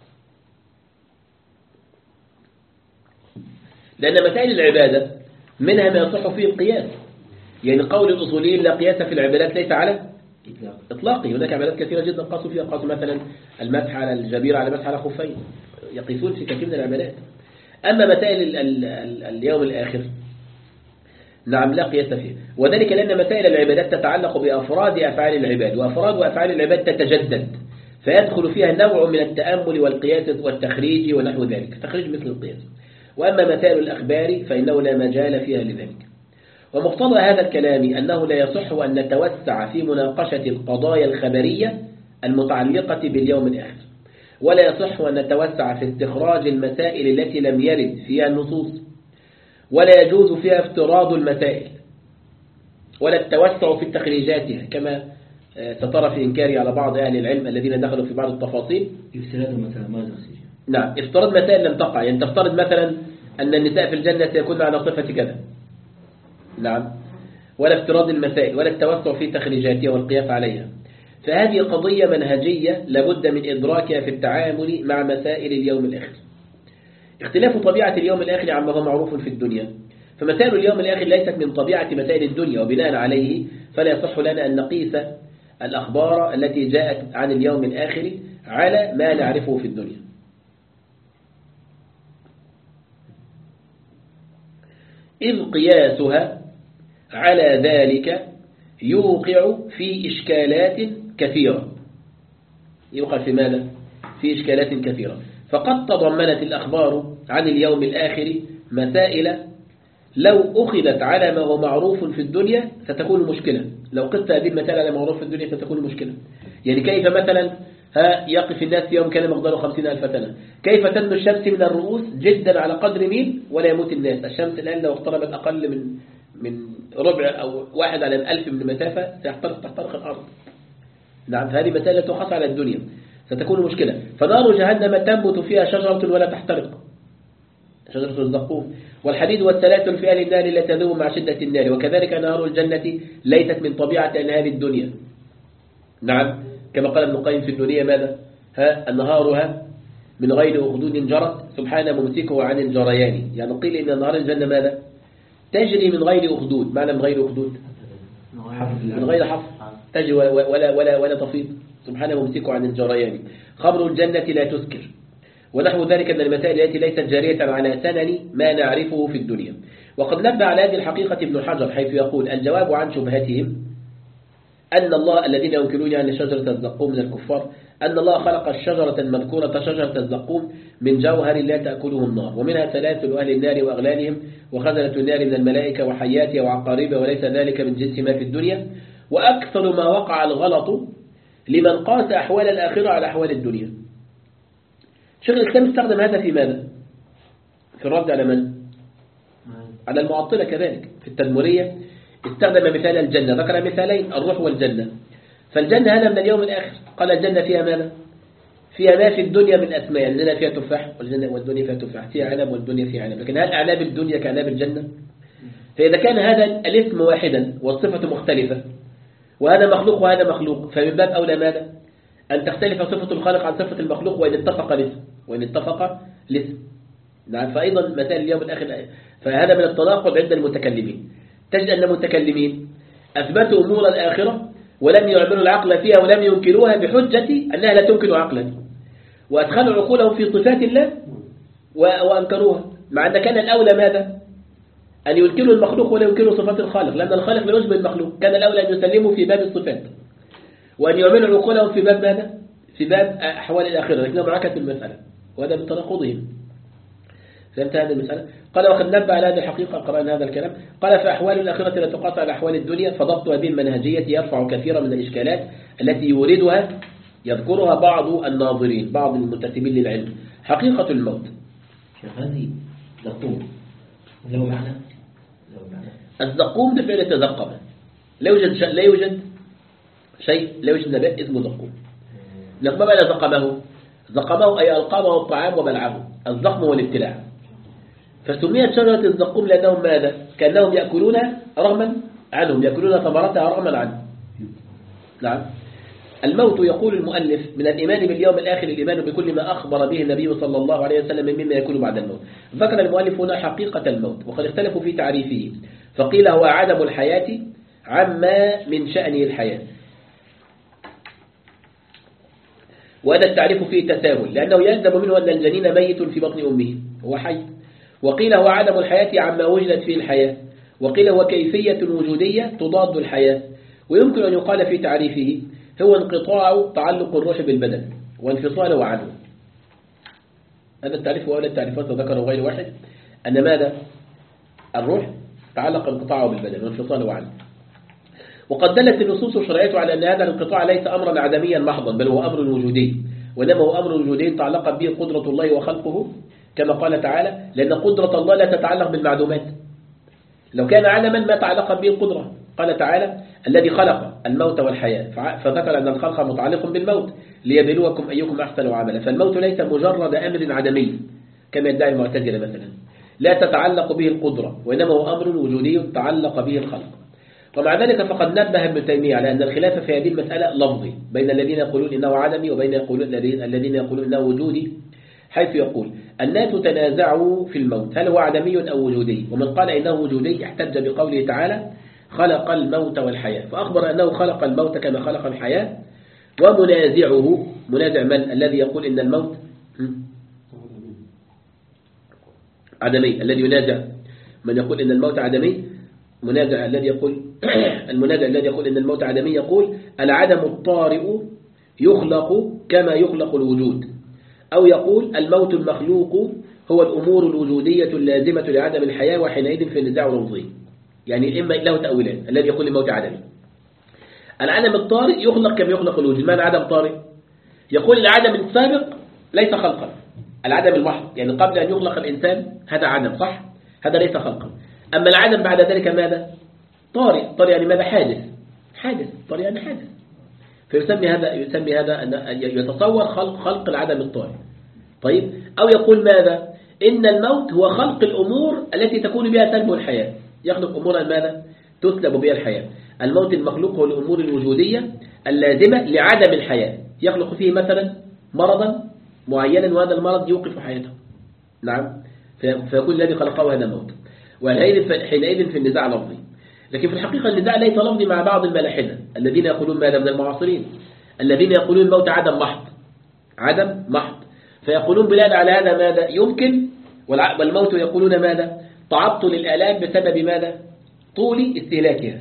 لأن مسائل العبادة منها ما يصح فيه القياس، يعني قول الأصوليين لا قياس في العبادات ليس على إطلاقي، هناك عبادات كثيرة جدا قاسوا فيها، قاسوا مثلا المسح على الجبيرة على مسح على خفين، يقيسون في كثير من العبادات. أما مسائل ال ال ال اليوم الآخر نعم لا قياس فيه، وذلك لأن مسائل العبادات تتعلق بأفراد أفعال العباد، وأفراد وأفعال العباد تتجدد، فيدخل فيها نوع من التأمل والقياس والتخريج ونحو ذلك، تخريج مثل القياس. وأما مسائل الأخبار فإنه لا مجال فيها لذلك. ومقتضى هذا الكلام أنه لا يصح أن نتوسع في مناقشة القضايا الخبرية المتعلقة باليوم الآخر، ولا يصح أن نتوسع في استخراج المسائل التي لم يرد فيها النصوص، ولا يجوز فيها افتراض المسائل ولا التوسع في تخريجاتها، كما سترى في إنكاري على بعض أهل العلم الذين دخلوا في بعض التفاصيل. افتراض مثلا ماذا يصير؟ نعم افتراض مسائل لم تقع، يعني تفترض مثلا أن النساء في الجنة سيكون على صفة كذا، نعم، ولا افتراض المسائل ولا التوسع في تخريجاتها والقياس عليها. فهذه قضية منهجية لابد من إدراكها في التعامل مع مسائل اليوم الآخر. اختلاف طبيعة اليوم الآخر عما هو معروف في الدنيا، فمسائل اليوم الآخر ليست من طبيعة مسائل الدنيا، وبناء عليه فلا يصح لنا أن نقيس الأخبار التي جاءت عن اليوم الآخر على ما نعرفه في الدنيا. إذ قياسها على ذلك يوقع في إشكالات كثيرة. يوقع في ماذا؟ في إشكالات كثيرة. فقد تضمنت الأخبار عن اليوم الآخر مسائل لو أخذت على ما هو معروف في الدنيا ستكون مشكلة، لو قلت هذه المسائل على معروف في الدنيا ستكون مشكلة. يعني كيف مثلا ها يقف الناس في يوم كان مقداره خمسين ألف سنة، كيف تنمو الشمس من الرؤوس جدا على قدر ميل ولا يموت الناس. الشمس الآن لو اقتربت أقل من من ربع أو واحد على الألف من المسافة سيحترق تحترق الأرض. نعم هذه مسألة تخص على الدنيا ستكون مشكلة. فنار جهنم تنبت فيها شجرة ولا تحترق، شجرة الزقوم، والحديد والسلاسل في أهل النار لا تذوب مع شدة النار، وكذلك نار الجنة ليست من طبيعة أنهار الدنيا. نعم كما قال ابن القيم في النونية ماذا؟ ها أنهارها من غير أخدود جرت سبحان ممسكه عن الجريان. يعني قيل إن أنهار الجنة ماذا؟ تجري من غير أخدود. معنى من غير أخدود؟ من غير حفر، تجري ولا ولا ولا تفيض، سبحان ممسكه عن الجريان. خمر الجنة لا تسكر، ونحو ذلك من المسائل التي ليست جارية على سنن ما نعرفه في الدنيا. وقد نبه على هذه الحقيقة ابن حجر حيث يقول الجواب عن شبهتهم أن الله الذين ينكرون عن شجرة الزقوم من الكفار أن الله خلق الشجرة المذكورة شجرة الزقوم من جوهر لا تأكله النار، ومنها سلاسل أهل النار وأغلالهم وخزنة النار من الملائكة وحياتها وعقاربها، وليس ذلك من جنس ما في الدنيا. وأكثر ما وقع الغلط لمن قاس أحوال الآخرة على أحوال الدنيا. شيخ الإسلام استخدم هذا في ماذا؟ في الرد على من؟ على المعطلة. كذلك في التدمرية استخدم مثال الجنة، ذكر مثالين الروح والجنة. فالجنة هذا من اليوم الآخر، قال الجنة فيها ماذا؟ فيها ما في الدنيا من أسماء، الجنة فيها تفاح والجنة والدنيا فيها تفاح، فيها عنب والدنيا فيها عنب، لكن هل أعناب الدنيا كأعناب الجنة؟ فإذا كان هذا الاسم واحدا والصفة مختلفة، وهذا مخلوق وهذا مخلوق، فمن باب أولى ماذا؟ أن تختلف صفة الخالق عن صفة المخلوق وإن اتفق الاسم وإن اتفق الاسم. نعم فأيضا مثال اليوم الآخر، فهذا من التناقض عند المتكلمين. تجد أن المتكلمين أثبتوا أمور الآخرة ولم يعملوا العقل فيها ولم ينكروها بحجة أنها لا تمكن عقلا، وأدخلوا عقولهم في صفات الله وأنكروها، مع أن كان الأولى ماذا؟ أن ينكروا المخلوق ولا ينكروا صفات الخالق، لأن الخالق لا يشبه المخلوق. كان الأولى أن يسلموا في باب الصفات وأن يعملوا عقولهم في باب ماذا؟ في باب أحوال الآخرة، لكنهم عكسوا المسألة، وهذا من تناقضهم. فهمت هذه المسألة؟ قال وقد نبه على هذه الحقيقة، قرأنا هذا الكلام. قال فأحوال الآخرة لا تقاس على أحوال الدنيا، فضبط هذه المنهجية يرفع كثيرا من الإشكالات التي يوردها يذكرها بعض الناظرين، بعض المنتسبين للعلم. حقيقة الموت شيخ هذه زقوم له معنى؟ له معنى الزقوم ده فعل تزقم، لا يوجد شيء لا يوجد شيء لا يوجد نبات اسمه زقوم. لكن ما معنى زقمه؟ زقمه أي ألقامه الطعام وبلعه، الزقم والابتلاع. فسميت شجرة الزقوم لأنهم ماذا؟ كأنهم يأكلونها رغما عنهم، يأكلون ثمرتها رغما عنهم. نعم. الموت يقول المؤلف من الإيمان باليوم الآخر الإيمان بكل ما أخبر به النبي صلى الله عليه وسلم مما يكون بعد الموت. ذكر المؤلف هنا حقيقة الموت، وقد اختلفوا في تعريفه، فقيل هو عدم الحياة عما من شأنه الحياة، وهذا التعريف فيه تساهل لأنه يلزم منه أن الجنين ميت في بطن أمه هو حي. وقيل هو عدم الحياة عما وجدت فيه الحياة، وقيل هو كيفية وجودية تضاد الحياة. ويمكن أن يقال في تعريفه هو انقطاع تعلق الروح بالبدن وانفصاله عنه. هذا التعريف وأولى التعريفات وذكره غير واحد، أن ماذا؟ الروح تعلق انقطاعه بالبدن وانفصاله عنه. وقد دلت النصوص الشرعية على أن هذا الانقطاع ليس أمرا عدميا محضا، بل هو أمر وجودي، وإنما هو أمر وجودي تعلق به قدرة الله وخلقه، كما قال تعالى لأن قدرة الله لا تتعلق بالمعدومات، لو كان علما ما تعلق به القدرة. قال تعالى الذي خلق الموت والحياة، فذكر أن الخلق متعلق بالموت ليبلوكم أيكم أحسن عملا. فالموت ليس مجرد أمر عدمي كما يدعي المعتزلة مثلا، لا تتعلق به القدرة، وإنما هو أمر وجودي تعلق به الخلق. ومع ذلك فقد نبه ابن تيمية على أن الخلاف في هذه المسألة لفظي بين الذين يقولون إنه عدمي وبين الذين يقولون إنه وجودي، حيث يقول الناس تنازعوا في الموت هل هو عدمي أو وجودي، ومن قال إنه وجودي احتج بقوله تعالى خلق الموت والحياة، فأخبر أنه خلق الموت كما خلق الحياة. ومنازعه منازع من؟ الذي يقول إن الموت عدمي، الذي ينازع من يقول إن الموت عدمي، منازع الذي يقول المنازع الذي يقول إن الموت عدمي يقول العدم الطارئ يخلق كما يخلق الوجود، أو يقول الموت المخلوق هو الأمور الوجودية اللازمة لعدم الحياة، وحينئذ في النزاع لفظي. يعني إما له تأويلان، الذي يقول الموت عدمي العدم الطارئ يخلق كما يخلق الوجود. معنى عدم طارئ؟ يقول العدم السابق ليس خلقا، العدم المحض يعني قبل أن يخلق الإنسان هذا عدم صح، هذا ليس خلقا. أما العدم بعد ذلك ماذا؟ طارئ. طارئ يعني ماذا؟ حادث. حادث طارئ يعني حادث. فيسمي هذا يسمي هذا أن يتصور خلق خلق العدم الطارئ. طيب، أو يقول ماذا؟ إن الموت هو خلق الأمور التي تكون بها سلب الحياة، يخلق أمورا ماذا؟ تسلب بها الحياة. الموت المخلوق هو الأمور الوجودية اللازمة لعدم الحياة، يخلق فيه مثلا مرضا معينا وهذا المرض يوقف حياته. نعم، فيكون الذي خلقه هذا موت. وحينئذ في النزاع لفظي. لكن في الحقيقة النزاع ليس لفظي مع بعض الملاحدة الذين يقولون ماذا من المعاصرين، الذين يقولون الموت عدم محض، عدم محض. فيقولون بناء على هذا ماذا؟ يمكن، والموت يقولون ماذا؟ تعطل الآلام بسبب ماذا؟ طول استهلاكها.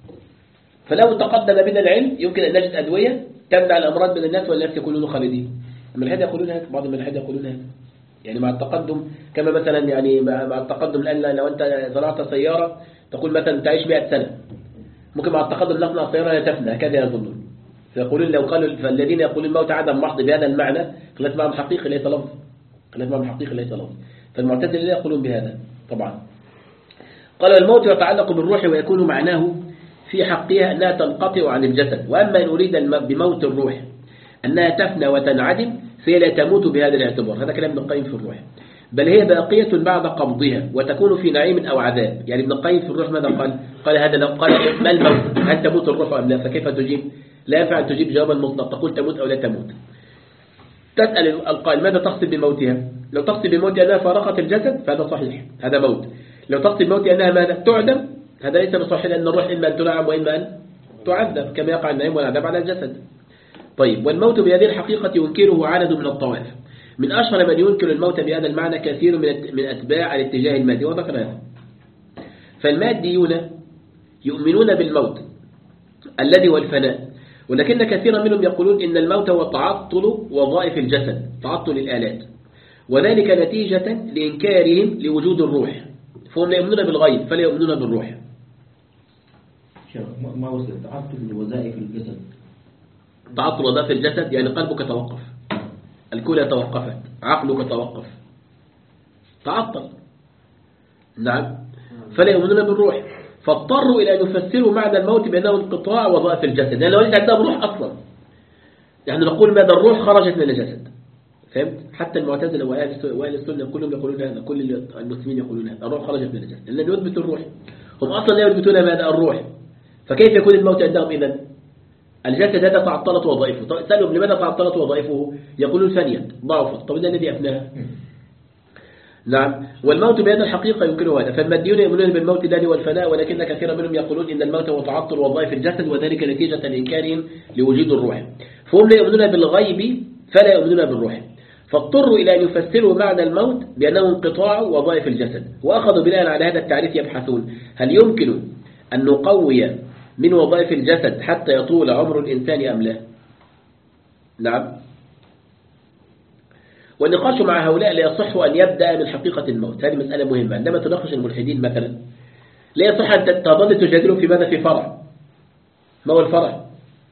فلو تقدم بنا العلم يمكن أن نجد أدوية تمنع الأمراض من الناس والناس يكونون خالدين. الملاحدة يقولون هذا، بعض الملاحدة يقولون هذا. يعني مع التقدم، كما مثلا يعني مع التقدم الآن لو أنت زرعت سيارة تقول مثلا تعيش مئة سنة، ممكن مع التقدم نصنع سيارة لا تفنى، هكذا يظنون. فيقولون لو قالوا فالذين يقولون الموت عدم محض بهذا المعنى خلاف معهم حقيقي ليس لفظ، خلاف معهم حقيقي ليس لفظ. فالمعتزلة لا يقولون بهذا طبعا. قال الموت يتعلق بالروح ويكون معناه في حقها أنها تنقطع عن الجسد، وأما إن أريد بموت الروح أنها تفنى وتنعدم فهي لا تموت بهذا الاعتبار. هذا كلام ابن القيم في الروح، بل هي باقية بعد قبضها وتكون في نعيم أو عذاب. يعني ابن القيم في الروح ماذا قال؟ قال هذا لو قال ما الموت؟ هل تموت الروح أم لا؟ فكيف تجيب؟ لا ينفع أن تجيب جوابا مطلق، تقول تموت أو لا تموت. تسأل القائل ماذا تقصد بموتها؟ لو تقصد بموتها أنها فارقت الجسد فهذا صحيح، هذا موت. لو تقصد بموتها أنها ماذا؟ تعدم، هذا ليس بصحيح، لأن الروح إما أن تنعم وإما أن تعذب كما يقع النعيم والعذاب على الجسد. طيب، والموت بهذه الحقيقة ينكره عدد من الطوائف. من أشهر من ينكر الموت بهذا المعنى كثير من أتباع الاتجاه المادي، وذكر هذا. فالماديون يؤمنون بالموت الذي هو الفناء، ولكن كثيرا منهم يقولون إن الموت هو تعطل وظائف الجسد، تعطل الآلات. وذلك نتيجة لإنكارهم لوجود الروح، فهم لا يؤمنون بالغيب فلا يؤمنون بالروح. ما وصل تعطل الوظائف الجسد. تعطل وظائف الجسد يعني قلبك توقف، الكلى توقفت، عقلك توقف، تعطل. نعم. فلا يؤمنون بالروح، فاضطروا إلى أن يفسروا معنى الموت بأنه انقطاع وظائف الجسد، لأن لو ليس عندهم روح أصلا. يعني نقول ماذا الروح خرجت من الجسد، فهمت؟ حتى المعتزلة وأهل السنة كلهم يقولون هذا، كل المسلمين يقولون هذا، الروح خرجت من الجسد، لأن يثبت الروح. هم أصلا لا يثبتون ماذا الروح، فكيف يكون الموت عندهم إذن؟ الجسد هذا تعطلت وظائفه، سألهم لماذا تعطلت وظائفه؟ يقولون فنيت ضعفت. طب إذا الذي أفناها؟ نعم. والموت بهذا الحقيقة يمكنه هذا، فالماديون يؤمنون بالموت الذي والفناء، ولكن كثيرا منهم يقولون إن الموت هو تعطل وظائف الجسد، وذلك نتيجة لإنكارهم لوجود الروح. فهم لا يؤمنون بالغيب فلا يؤمنون بالروح، فاضطروا إلى أن يفسروا معنى الموت بأنه انقطاع وظائف الجسد، وأخذوا بناء على هذا التعريف يبحثون هل يمكن أن نقوي من وظائف الجسد حتى يطول عمر الإنسان أم لا. نعم. والنقاش مع هؤلاء لا يصح أن يبدأ من حقيقة الموت، هذه مسألة مهمة. عندما تناقش الملحدين مثلا لا يصح أن تظل تجادلوا في ماذا؟ في فرع. ما هو الفرع؟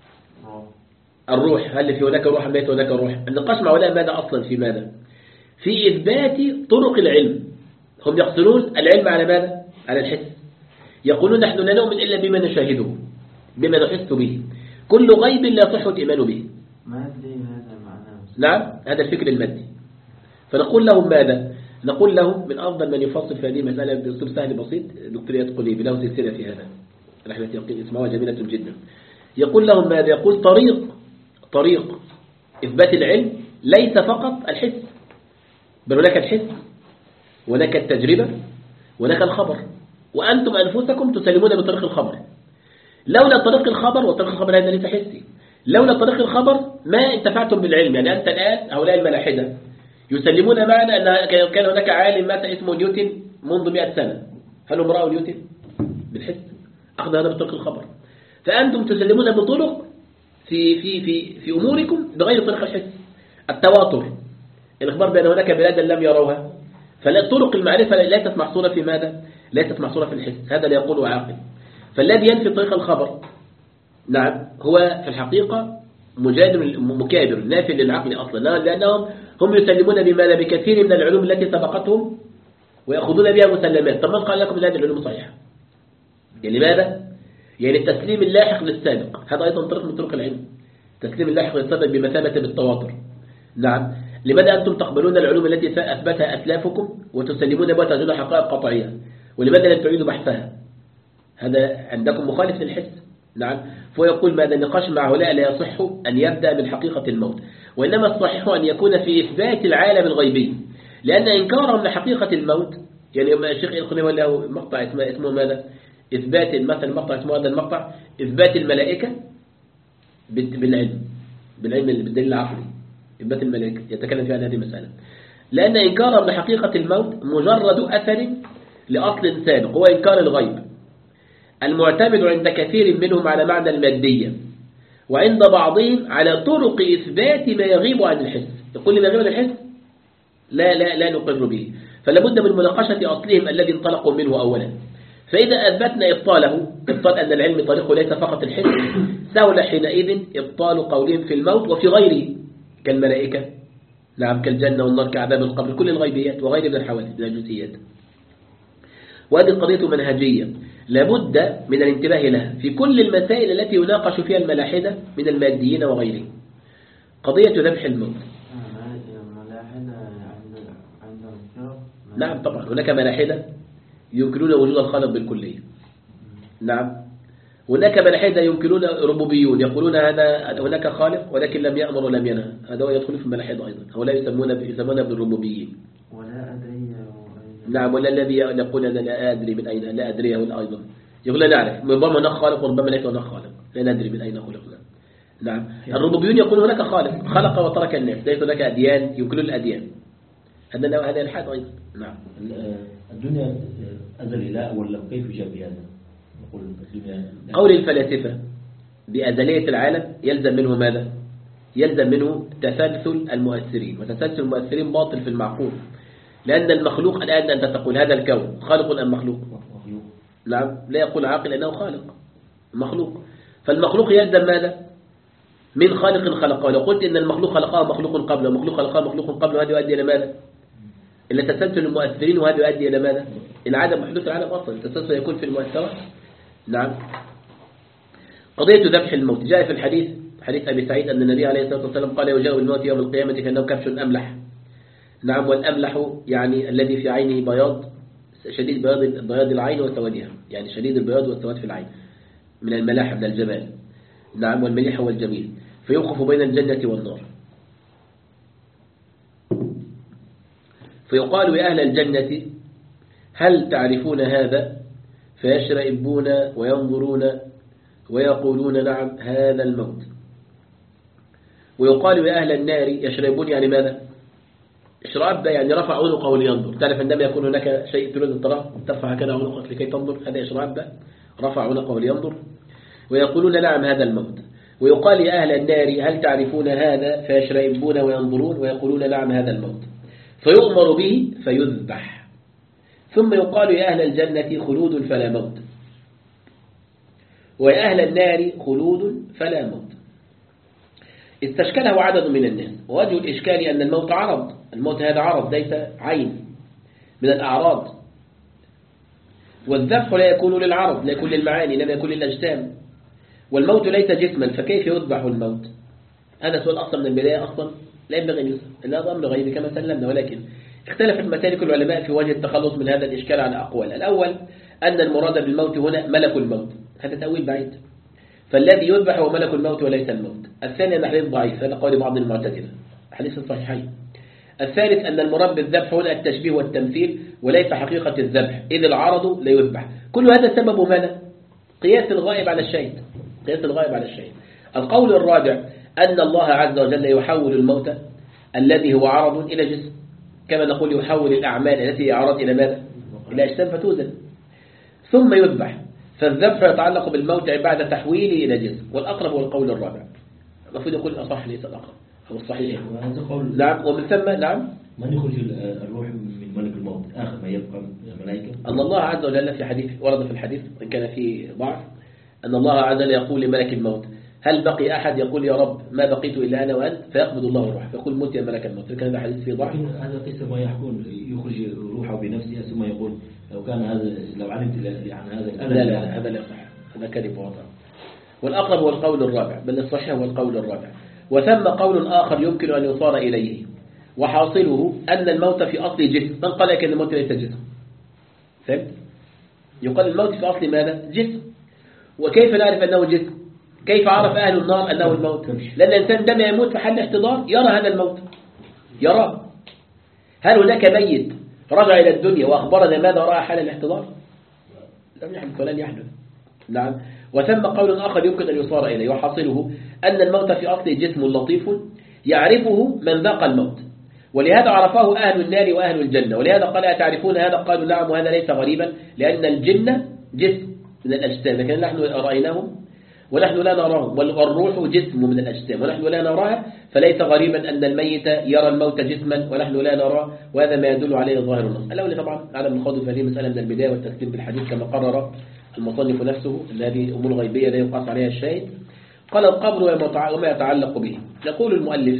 الروح. هل في هناك روح أم ليس هناك روح؟ النقاش مع هؤلاء ماذا أصلا؟ في ماذا؟ في إثبات طرق العلم. هم يقصرون العلم على ماذا؟ على الحس. يقولون نحن لا نؤمن إلا بما نشاهده، بما نحس به، كل غيب لا يصح الإيمان به. مادي هذا معناه. نعم، هذا الفكر المادي. فنقول لهم ماذا؟ نقول لهم من أفضل من يفصل في هذه المسألة بأسلوب سهل بسيط دكتور يتقني بله سلسلة في هذا، رحلة يقين اسمها جميلة جدا. يقول لهم ماذا؟ يقول طريق طريق إثبات العلم ليس فقط الحس، بل هناك الحس، هناك التجربة، هناك الخبر، وأنتم أنفسكم تسلمون بطريق الخبر. لولا طريق الخبر، وطريق الخبر هذا ليس حسي، لولا طريق الخبر ما انتفعتم بالعلم. يعني أنت الآن هؤلاء الملاحدة يسلمون معنا أن كان هناك عالم مات اسمه نيوتن منذ مئة سنة، هل هم رأوا نيوتن؟ بالحس، أخذ هذا بطريق الخبر. فأنتم تسلمون بطرق في في في في أموركم بغير طريق الحس. التواتر، الإخبار بأن هناك بلادا لم يروها، فلا طرق المعرفة ليست محصورة في ماذا؟ ليست محصورة في الحس، هذا لا يقوله عاقل. فالذي ينفي طريق الخبر نعم هو في الحقيقة مجادل مكابر نافي للعقل أصلا، لأنهم هم يسلمون بماذا؟ بكثير من العلوم التي سبقتهم ويأخذون بها مسلمات. طب من قال لكم هذه العلوم صحيحة؟ يعني ماذا؟ يعني التسليم اللاحق للسابق، هذا أيضا طريق من طرق العلم، تسليم اللاحق للسابق بمثابة بالتواتر. نعم. لماذا أنتم تقبلون العلوم التي أثبتها أسلافكم وتسلمون بها تجدون حقائق قطعية، ولماذا لم تعيدوا بحثها؟ هذا عندكم مخالف للحس. نعم. فيقول ماذا؟ النقاش مع هؤلاء لا يصح أن يبدأ من حقيقة الموت، وإنما الصحيح أن يكون في إثبات العالم الغيبي، لأن إنكارهم لحقيقة الموت، يعني الشيخ القنيوي له مقطع اسمه, اسمه ماذا؟ إثبات مثلا مقطع اسمه هذا المقطع إثبات الملائكة بالعلم، بالعلم بالدليل العقلي، إثبات الملائكة يتكلم في هذه المسألة. لأن إنكارهم لحقيقة الموت مجرد أثر لأصل سابق، هو إنكار الغيب المعتمد عند كثير منهم على معنى المادية، وعند بعضهم على طرق إثبات ما يغيب عن الحس. يقول لي ما يغيب عن الحس لا لا لا نقر به، فلا بد من مناقشة أصلهم الذي انطلقوا منه أولا. فإذا أثبتنا إبطاله، إبطال أن العلم طريقه ليس فقط الحس، سهل حينئذ إبطال قولهم في الموت وفي غيره كالملائكة، نعم، كالجنة والنار، كعذاب القبر، كل الغيبيات وغير من الحوادث من الجزئيات. وهذه القضية منهجية لابد من الانتباه لها في كل المسائل التي يناقش فيها الملاحدة من الماديين وغيرهم. قضية ذبح الموت. نعم طبعا هناك ملاحدة ينكرون وجود الخالق بالكلية. نعم. هناك ملاحدة ينكرون ربوبيون، يقولون هذا هناك خالق ولكن لم يأمر ولم ينهى، هذا يدخل في الملاحدة أيضا، هؤلاء يسمون يسمون بالربوبيين. ولا أدري. نعم. ولا الذي يقول أنا لا أدري من أين، لا أدري أيضا يقول لا نعرف، ربما هناك خالق وربما ليس هناك خالق، لا ندري من أين خلقنا. نعم. الربوبيون يقولون هناك خالق خلق وترك الناس، ليس هناك أديان، ينكرون الأديان، هذا هذا الحاد أيضا. نعم. الدنيا أزل لا ولا كيف جاء بهذا؟ نقول الدنيا قول الفلاسفة بأزلية العالم يلزم منه ماذا؟ يلزم منه تسلسل المؤثرين، وتسلسل المؤثرين باطل في المعقول، لأن المخلوق الآن أنت تقول هذا الكون خالق أم مخلوق؟ نعم، لا يقول عاقل أنه خالق، مخلوق. فالمخلوق يلزم ماذا؟ من خالق خلقه. لو قلت إن المخلوق خلقه مخلوق قبله ومخلوق خلقه مخلوق قبله، هذا يؤدي إلى ماذا؟ إلى تسلسل المؤثرين، وهذا يؤدي إلى ماذا؟ إلى عدم حدوث العالم أصلا. التسلسل يكون في المؤثرات. نعم. قضية ذبح الموت جاء في الحديث حديث أبي سعيد أن النبي عليه الصلاة والسلام قال يجاء الموت يوم القيامة كأنه كبش أملح. نعم، والأملح يعني الذي في عينه بياض شديد بياض بياض العين وسوادها، يعني شديد البياض والسواد في العين من الملاح من الجمال. نعم، والمليح هو الجميل. فيوقف بين الجنة والنار فيقال يا أهل الجنة هل تعرفون هذا؟ فيشرئبون وينظرون ويقولون نعم هذا الموت. ويقال يا أهل النار يشربون يعني ماذا؟ إشراب ده يعني رفع عنقه لينظر. تعرف عندما يكون هناك شيء تريد أن تراه ترفع هكذا عنقك لكي تنظر، هذا إشراب ده رفع عنقه لينظر. ويقولون نعم هذا الموت. ويقال يا أهل النار هل تعرفون هذا؟ فيشرئبون وينظرون ويقولون نعم هذا الموت. فيؤمر به فيذبح. ثم يقال يا أهل الجنة خلود فلا موت، ويا أهل النار خلود فلا موت. استشكله عدد من الناس، ووجه الإشكال أن الموت عرض، الموت هذا عرض ليس عين من الأعراض، والذبح لا يكون للعرض، لا يكون للمعاني، لم يكن للأجسام، والموت ليس جسما، فكيف يذبح الموت؟ هذا سؤال أصلا من البداية أصلا لا ينبغي أن يسأل، لا أمر غيبي كما سلمنا. ولكن اختلفت مسالك العلماء في وجه التخلص من هذا الإشكال على أقوال. الأول أن المراد بالموت هنا ملك الموت، هذا تأويل بعيد، فالذي يذبح هو ملك الموت وليس الموت. الثاني أن الحديث ضعيف، هذا قول بعض المعتزلة، حديث الصحيحين. الثالث أن المراد بالذبح هنا التشبيه والتمثيل وليس حقيقة الذبح، إذ العرض لا يذبح. كل هذا سبب ماذا؟ قياس الغائب على الشيء، قياس الغائب على الشيء. القول الرابع أن الله عز وجل يحول الموت الذي هو عرض إلى جسم، كما نقول يحول الأعمال التي هي عرض إلى ماذا؟ إلى أجسام فتوزن ثم يذبح. فالذبح يتعلق بالموت بعد تحويله إلى جسم، والأقرب هو القول الرابع. المفروض يقول الأصح ليس الأقرب، هو الصحيح. نعم، ومن ثم نعم من يخرج الروح من ملك الموت آخر ما يبقى الملائكة؟ أن الله عز وجل في حديث ورد في الحديث وإن كان فيه ضعف، أن الله عز وجل يقول لملك الموت هل بقي أحد؟ يقول يا رب ما بقيت إلا أنا وأنت، فيقبض الله الروح فيقول موت يا ملك الموت. كان هذا حديث فيه ضعف. هذا قصة ما يحكون يخرج روحه بنفسه ثم يقول لو كان هذا لو علمت عن هذا. لا لا هذا لا يصح، هذا كذب ووضع. والأقرب هو القول الرابع، بل الصحيح هو القول الرابع. وثم قول آخر يمكن أن يصار إليه، وحاصله أن الموت في أصل جسم. من قال لك أن الموت ليس جسم؟ فهمت؟ يقال الموت في أصل ماذا؟ جسم. وكيف نعرف أنه جسم؟ كيف عرف أهل النار أنه الموت؟ لأن الإنسان عندما يموت في حال احتضار يرى هذا الموت، يرى. هل هناك ميت رجع إلى الدنيا وأخبرنا ماذا رأى حال الاحتضار؟ لم يحدث ولن يحدث. نعم. وثم قول آخر يمكن أن يصار إليه، وحاصله أن الموت في أصل جسم لطيف يعرفه من ذاق الموت، ولهذا عرفه أهل النار وأهل الجنة. ولهذا قال أتعرفون هذا؟ قالوا نعم، وهذا ليس غريبا لأن الجن جسم من الأجسام، لكن نحن رأيناهم ونحن لا نراهم، والروح جسم من الأجسام ونحن لا نراها، فليس غريبا أن الميت يرى الموت جسما ونحن لا نراه، وهذا ما يدل عليه ظاهر النص. الأول طبعا عدم الخوض في هذه المسألة من البداية والتسليم بالحديث كما قرر المصنف نفسه، الذي أمور غيبية لا يقاس عليها الشاهد. قال القبر وما يتعلق به. يقول المؤلف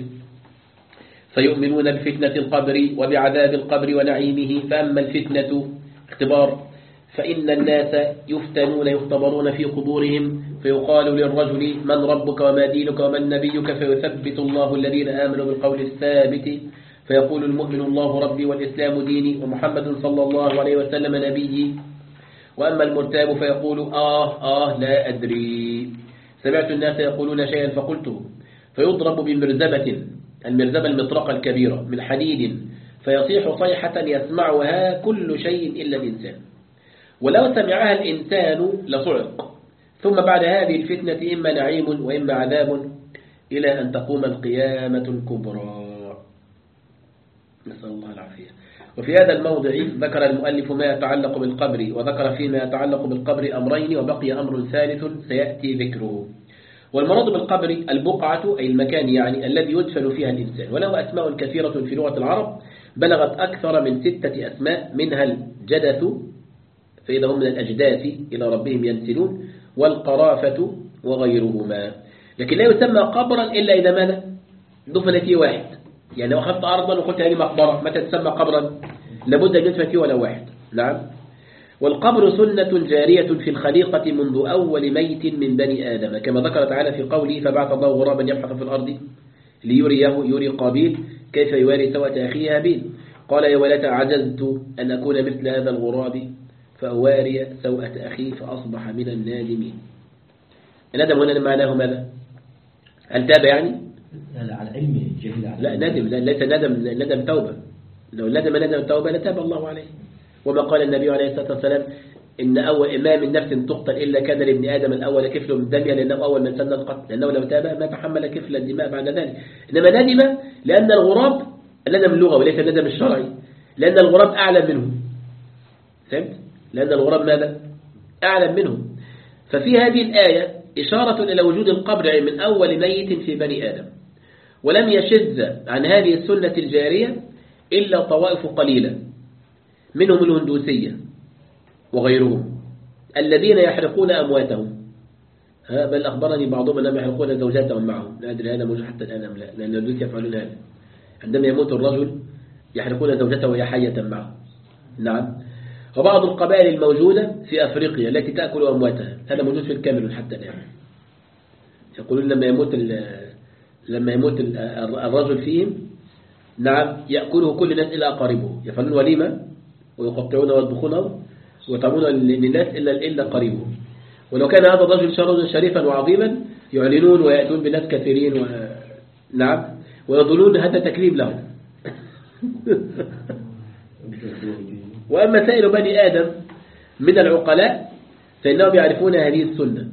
فيؤمنون بفتنة القبر وبعذاب القبر ونعيمه. فأما الفتنة اختبار فإن الناس يفتنون يختبرون في قبورهم، فيقال للرجل من ربك وما دينك ومن نبيك، فيثبت الله الذين آمنوا بالقول الثابت، فيقول المؤمن الله ربي والإسلام ديني ومحمد صلى الله عليه وسلم نبيي. وأما المرتاب فيقول آه آه لا أدري، سمعت الناس يقولون شيئا فقلته، فيضرب بمرزبة، المرزبة المطرقة الكبيرة من حديد، فيصيح صيحة يسمعها كل شيء إلا الإنسان، ولو سمعها الإنسان لصعق. ثم بعد هذه الفتنة إما نعيم وإما عذاب إلى أن تقوم القيامة الكبرى، نسأل الله العافية. وفي هذا الموضع ذكر المؤلف ما يتعلق بالقبر، وذكر فيما يتعلق بالقبر أمرين، وبقي أمر ثالث سيأتي ذكره، والمراد بالقبر البقعة أي المكان يعني الذي يدفن فيها الإنسان، وله أسماء كثيرة في لغة العرب بلغت أكثر من ستة أسماء، منها الجدث فإذا هم من الأجداث إلى ربهم ينسلون، والقرافة وغيرهما. لكن لا يسمى قبرا إلا إذا ماذا دفن فيه واحد. يعني لو أخذت أرضا وقلت هذه مقبرة متى تسمى قبرا؟ لابد أن يدفن فيه ولا واحد. نعم. والقبر سنة جارية في الخليقة منذ أول ميت من بني آدم، كما ذكر تعالى في قوله فبعث الله غرابا يبحث في الأرض ليريه يري قابيل كيف يواري سوءة أخيه هابيل، قال يا ويلتى عجزت أن أكون مثل هذا الغراب فأواري سوءة أخيه فأصبح من النادمين. الندم هنا معناه ماذا؟ هل تاب يعني؟ لا على علمه جهل. لا ندم، لا ليس ندم ندم توبة. لو ندم ندم توبة لتاب الله عليه. وما قال النبي عليه الصلاة والسلام إن أول ما من نفس تقتل إلا كان لابن آدم الأول كفل من دمها لأنه أول من سن القتل، لأنه لو تاب ما تحمل كفل الدماء بعد ذلك. إنما ندم لأن الغراب الندم اللغوي وليس الندم الشرعي، لأن الغراب أعلم منه. فهمت؟ لأن الغراب ماذا؟ أعلم منه. ففي هذه الآية إشارة إلى وجود القبر من أول ميت في بني آدم، ولم يشذ عن هذه السنة الجارية إلا طوائف قليلة منهم الهندوسية وغيرهم الذين يحرقون أمواتهم. بل أخبرني بعضهم أنهم يحرقون زوجاتهم معهم، لا أدري هذا موجود حتى الآن أم لا، لأن الهندوس يفعلون هذا عندما يموت الرجل يحرقون زوجته وهي حية معه. نعم. وبعض القبائل الموجودة في أفريقيا التي تأكل أمواتها، هذا موجود في الكاميرون حتى الآن. يقولون لما يموت لما يموت الرجل فيهم نعم يأكله كل الناس إلا أقاربه، يفعلون وليمة ويقطعونه ويطبخونه ويطعمون للناس إلا إلا قريبه. ولو كان هذا الرجل شرجا شريفا وعظيما يعلنون ويأتون بناس كثيرين و... نعم ويظنون هذا تكريم لهم. وأما سائر بني آدم من العقلاء فإنهم يعرفون هذه السنة.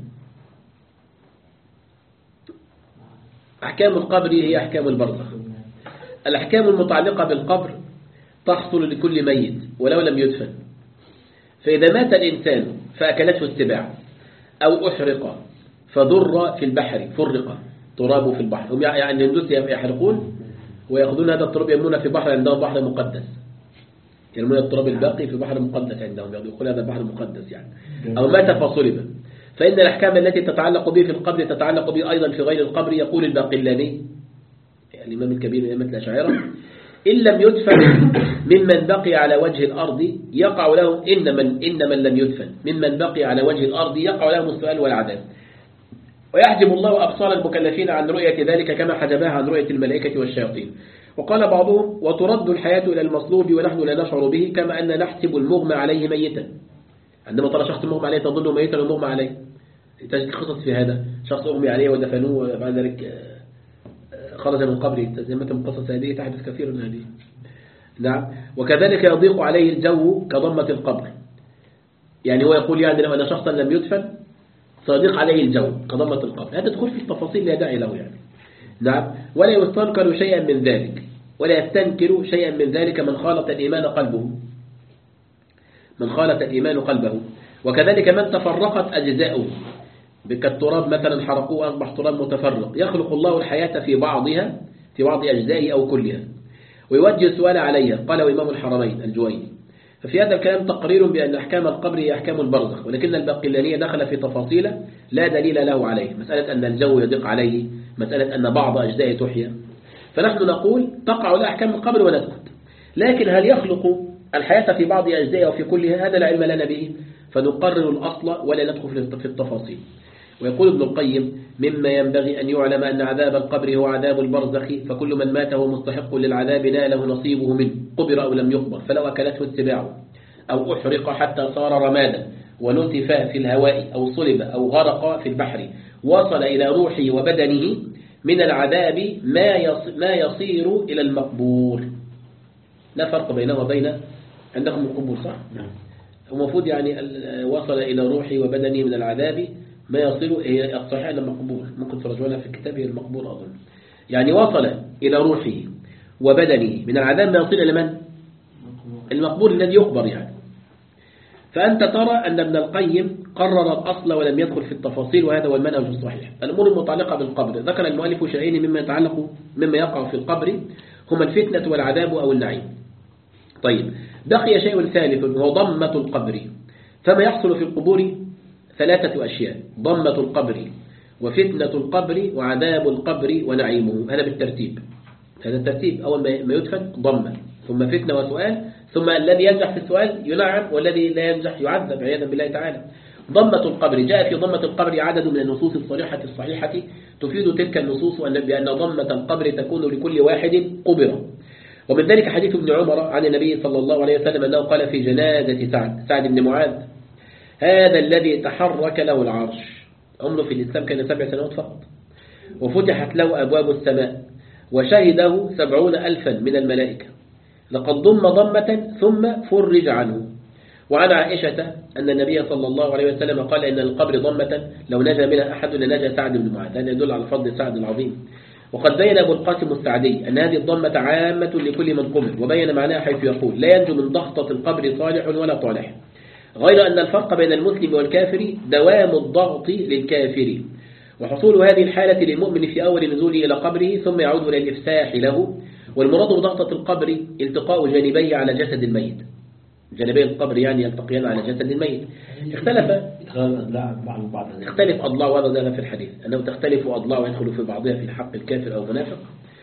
أحكام القبر هي أحكام البرزخ. الأحكام المتعلقة بالقبر تحصل لكل ميت ولو لم يدفن. فإذا مات الإنسان فأكلته السباع أو أحرق فضر في البحر فرق ترابه في البحر، هم يعني الهندوس يحرقون ويأخذون هذا التراب يرمونه في بحر عندهم بحر مقدس، يرمون التراب الباقي في بحر مقدس عندهم، يقول هذا بحر مقدس يعني. أو مات فصلب. فإن الأحكام التي تتعلق به في القبر تتعلق به أيضا في غير القبر. يقول الباقلاني الإمام الكبير من أئمة الأشاعرة إن لم يدفن ممن بقي على وجه الأرض يقع لهم إن من, إن من لم يدفن ممن بقي على وجه الأرض يقع لهم السؤال والعذاب، ويحجب الله أبصار المكلفين عن رؤية ذلك كما حجبها عن رؤية الملائكة والشياطين. وقال بعضهم وترد الحياة إلى المصلوب ونحن لا نشعر به كما أن نحسب المغمى عليه ميتا. عندما ترى شخص مغمى عليه تظنه ميتا ومغمى عليه، تجد خصص في هذا، شخص أغمي عليه ودفنوه وبعد ذلك خرج من قبره، زي ما قصص هذه تحدث كثيرا هذه. نعم. وكذلك يضيق عليه الجو كضمة القبر، يعني هو يقول يعني لو أن شخصا لم يدفن سيضيق عليه الجو كضمة القبر. هذا تدخل في التفاصيل لا داعي له يعني. نعم. ولا يستنكر شيئا من ذلك ولا يستنكر شيئا من ذلك من خالط الإيمان قلبه من خالط الإيمان قلبه وكذلك من تفرقت أجزاؤه، كالتراب مثلا حرقوه أصبح تراب متفرق. يخلق الله الحياة في بعضها في بعض أجزائه أو كلها ويوجه السؤال عليها، قاله إمام الحرمين الجويني. ففي هذا الكلام تقرير بأن أحكام القبر هي أحكام البرزخ، ولكن الباقلاني دخل في تفاصيل لا دليل له عليه، مسألة أن الجو يضيق عليه، مسألة أن بعض أجزائه تحيا. فنحن نقول تقع له أحكام القبر ونسكت. لكن هل يخلق الحياة في بعض أجزائه وفي كلها؟ هذا لا علم لنا به، فنقرر الأصل ولا ندخل في التفاصيل. ويقول ابن القيم مما ينبغي أن يعلم أن عذاب القبر هو عذاب البرزخ، فكل من مات هو مستحق للعذاب ناله نصيبه منه قبر أو لم يقبر، فلو أكلته السباع أو أحرق حتى صار رمادا ونتف في الهواء أو صلب أو غرق في البحر وصل إلى روحه وبدنه من العذاب ما يصير إلى المقبور. لا فرق بينه وبين عندكم القبور صح؟ نعم. المفروض يعني وصل إلى روحه وبدنه من العذاب ما يصل هي الصحيح إلى المقبور، ممكن ترجعونها في الكتاب هي المقبور أظن. يعني وصل إلى روحه وبدنه من العذاب ما يصل إلى من؟ المقبور الذي يقبر يعني. فأنت ترى أن ابن القيم قرر الأصل ولم يدخل في التفاصيل، وهذا هو المنهج الصحيح. الأمور المتعلقة بالقبر ذكر المؤلف شيئين مما يتعلق مما يقع في القبر هما الفتنة والعذاب أو النعيم. طيب، بقي شيء ثالث وهو ضمة القبر. فما يحصل في القبور ثلاثة أشياء: ضمة القبر وفتنة القبر وعذاب القبر ونعيمه. هذا بالترتيب، هذا الترتيب. أول ما يدفن ضمة، ثم فتنة وسؤال، ثم الذي ينجح في السؤال ينعم، والذي لا ينجح يعذب عياذا بالله تعالى. ضمة القبر، جاء في ضمة القبر عدد من النصوص الصريحة الصحيحة تفيد تلك النصوص بأن ضمة القبر تكون لكل واحد قبر. ومن ذلك حديث ابن عمر عن النبي صلى الله عليه وسلم أنه قال في جنازة سعد سعد بن معاذ: هذا الذي تحرك له العرش. عمره في الإسلام كان سبع سنوات فقط، وفتحت له أبواب السماء، وشهده سبعون ألفا من الملائكة، لقد ضم ضمة ثم فرج عنه. وعن عائشة أن النبي صلى الله عليه وسلم قال إن القبر ضمة لو نجا منها أحد لنجا سعد بن معاذ. هذا يدل على فضل سعد العظيم. وقد بين أبو القاسم السعدي أن هذه الضمة عامة لكل من قبر، وبين معناها حيث يقول: لا ينجو من ضغطة القبر صالح ولا طالح، غير أن الفرق بين المسلم والكافر دوام الضغط للكافر، وحصول هذه الحالة للمؤمن في أول نزوله إلى قبره ثم يعود إلى الإفساح له. والمراد بضغطة القبر التقاء جانبيه على جسد الميت، جانبي القبر يعني يلتقيان على جسد الميت. اختلف اختلف أضلاع، وهذا في الحديث أنه تختلف أضلاع ويدخل في بعضها في حق الكافر أو منافق.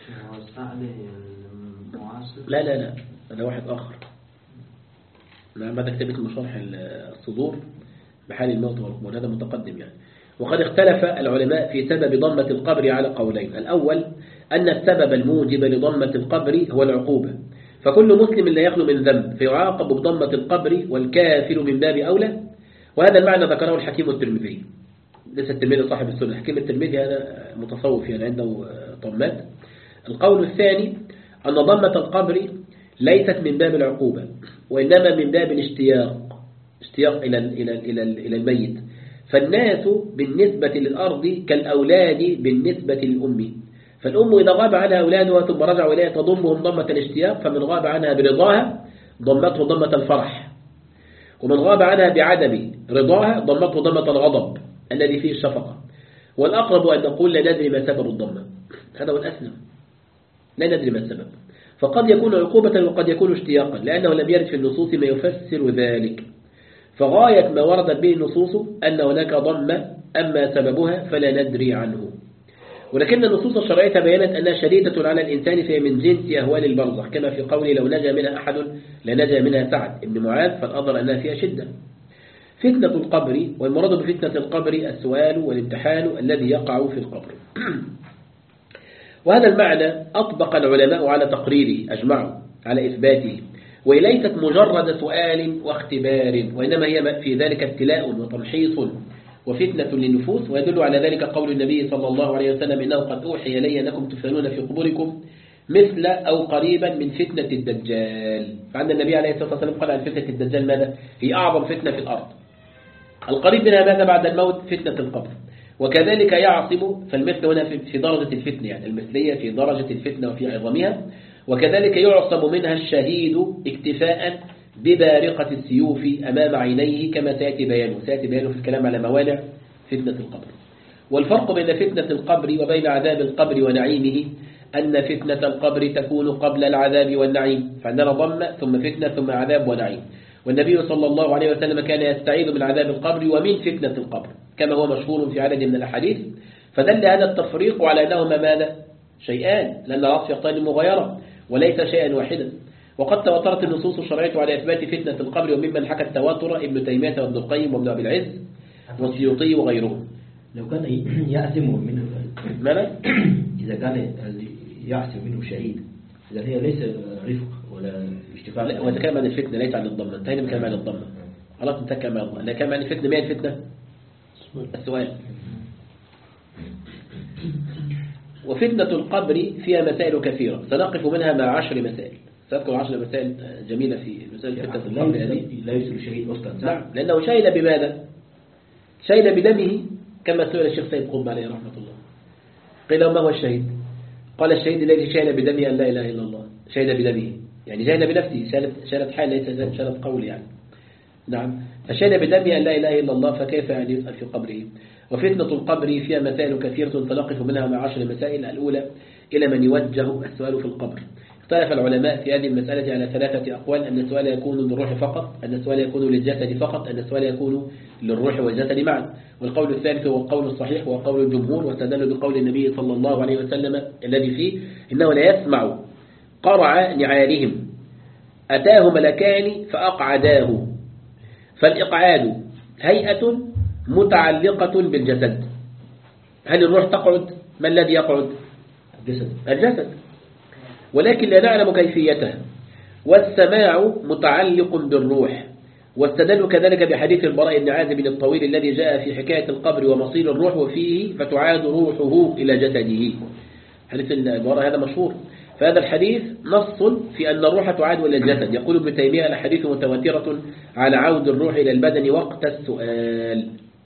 لا لا لا هذا واحد آخر. ماذا كتبت مشرح الصدور بحال الموت والقبور، هذا متقدم يعني. وقد اختلف العلماء في سبب ضمة القبر على قولين: الأول أن السبب الموجب لضمة القبر هو العقوبة، فكل مسلم لا يخلو من ذنب فيعاقب بضمة القبر، والكافر من باب أولى. وهذا المعنى ذكره الحكيم الترمذي، ليس الترمذي صاحب السنة، الحكيم الترمذي هذا متصوف يعني عنده طمات. القول الثاني أن ضمة القبر ليست من باب العقوبة، وإنما من باب الاشتياق، اشتياق إلى إلى إلى إلى الميت. فالناس بالنسبة للأرض كالأولاد بالنسبة للأم، فالأم إذا غاب عنها أولادها ثم رجعوا إليها تضمهم ضمة الاشتياق، فمن غاب عنها برضاها ضمته ضمة الفرح، ومن غاب عنها بعدم رضاها ضمته ضمة الغضب الذي فيه الشفقة. والأقرب أن نقول لا ندري ما سبب الضمة، هذا هو الأسلم، لا ندري ما السبب. فقد يكون عقوبة وقد يكون اشتياقا، لأنه لم يرد في النصوص ما يفسر ذلك. فغاية ما وردت به النصوص أن هناك ضمة، أما سببها فلا ندري عنه. ولكن النصوص الشرعية بيّنت أنها شديدة على الإنسان، فهي من جنس أهوال البرزخ، كما في قوله: لو نجا منها أحد لنجا منها سعد بن معاذ، فالأظهر أنها فيها شدة. فتنة القبر، والمراد بفتنة القبر السؤال والامتحان الذي يقع في القبر. وهذا المعنى أطبق العلماء على تقريره، أجمعوا على إثباته، وليست مجرد سؤال واختبار، وإنما هي في ذلك ابتلاء وتمحيص وفتنة للنفوس. ويدل على ذلك قول النبي صلى الله عليه وسلم: إنه قد أوحي إلي أنكم تفتنون في قبوركم مثل أو قريبا من فتنة الدجال. فعند النبي عليه الصلاة والسلام قال عن فتنة الدجال ماذا؟ هي أعظم فتنة في الأرض. القريب منها ماذا بعد الموت؟ فتنة القبر. وكذلك يعصم، فالمثل هنا في درجة الفتنة، يعني المثلية في درجة الفتنة وفي عظمها. وكذلك يعصم منها الشهيد اكتفاء ببارقة السيوف أمام عينيه، كما سيأتي بيانه سيأتي بيانه في الكلام على موانع فتنة القبر. والفرق بين فتنة القبر وبين عذاب القبر ونعيمه أن فتنة القبر تكون قبل العذاب والنعيم، فعندنا ضمة ثم فتنة ثم عذاب ونعيم. والنبي صلى الله عليه وسلم كان يستعيذ من عذاب القبر ومن فتنة القبر كما هو مشهور في عدد من الأحاديث. فدل هذا التفريق على أنهما ماذا؟ شيئان، لأن العطف يقتضي المغايرة وليس شيئا واحدا. وقد تواترت النصوص الشرعية على إثبات فتنة القبر، وممن حكى التواتر ابن تيمية وابن القيم وابن أبي العز والسيوطي وغيرهم. لو كان يعصم منه ماذا؟ إذا كان يعصم منه شهيد، إذا هي ليس رفق ولا اشتفاق. لا، وتكلم عن الفتنة ليس عن الضمة. انتهينا من كلام عن الضمة، خلاص انتهى عن الضمة. لا، كلام عن الفتنة. ما هي الفتنة؟ السؤال. وفتنة القبر فيها مسائل كثيرة، سنقف منها مع عشر مسائل. سأذكر عشر مسائل جميلة في مسائل فتنة القبر هذه. لا يسأل الشهيد أصلا. نعم، لأنه شهد بماذا؟ شهد بدمه، كما سئل الشيخ سيد قطب عليه رحمة الله. قيل: ما هو الشهيد؟ قال: الشهيد الذي شهد بدمه أن لا إله إلا الله. شهد بدمه يعني شهد بنفسه، شهدت حال ليس شهدت قول يعني. نعم. فشهد بدمه أن لا إله إلا الله فكيف يعني يسأل في قبره؟ وفتنة القبر فيها مسائل كثيرة فنقف منها مع عشر مسائل. الأولى إلى من يوجه السؤال في القبر. اختلف العلماء في هذه المسألة على ثلاثة أقوال: أن السؤال يكون للروح فقط، أن السؤال يكون للجسد فقط، أن السؤال يكون للروح والجسد معا. والقول الثالث هو القول الصحيح وهو قول الجمهور، واستدلوا بقول النبي صلى الله عليه وسلم الذي فيه إنه لا يسمع قرع نعالهم أتاه ملكان فأقعداه. فالإقعاد هيئة متعلقة بالجسد. هل الروح تقعد؟ ما الذي يقعد؟ الجسد. الجسد، ولكن لا نعلم كيفيتها. والسماع متعلق بالروح، واستدلوا كذلك بحديث البراء بن عازب الطويل الذي جاء في حكاية القبر ومصير الروح وفيه فتعاد روحه إلى جسده. حديث البراء هذا مشهور. فهذا الحديث نص في أن الروح تعاد إلى الجسد. يقول ابن تيمية الحديث متواترة على عود الروح إلى البدن وقت السؤال.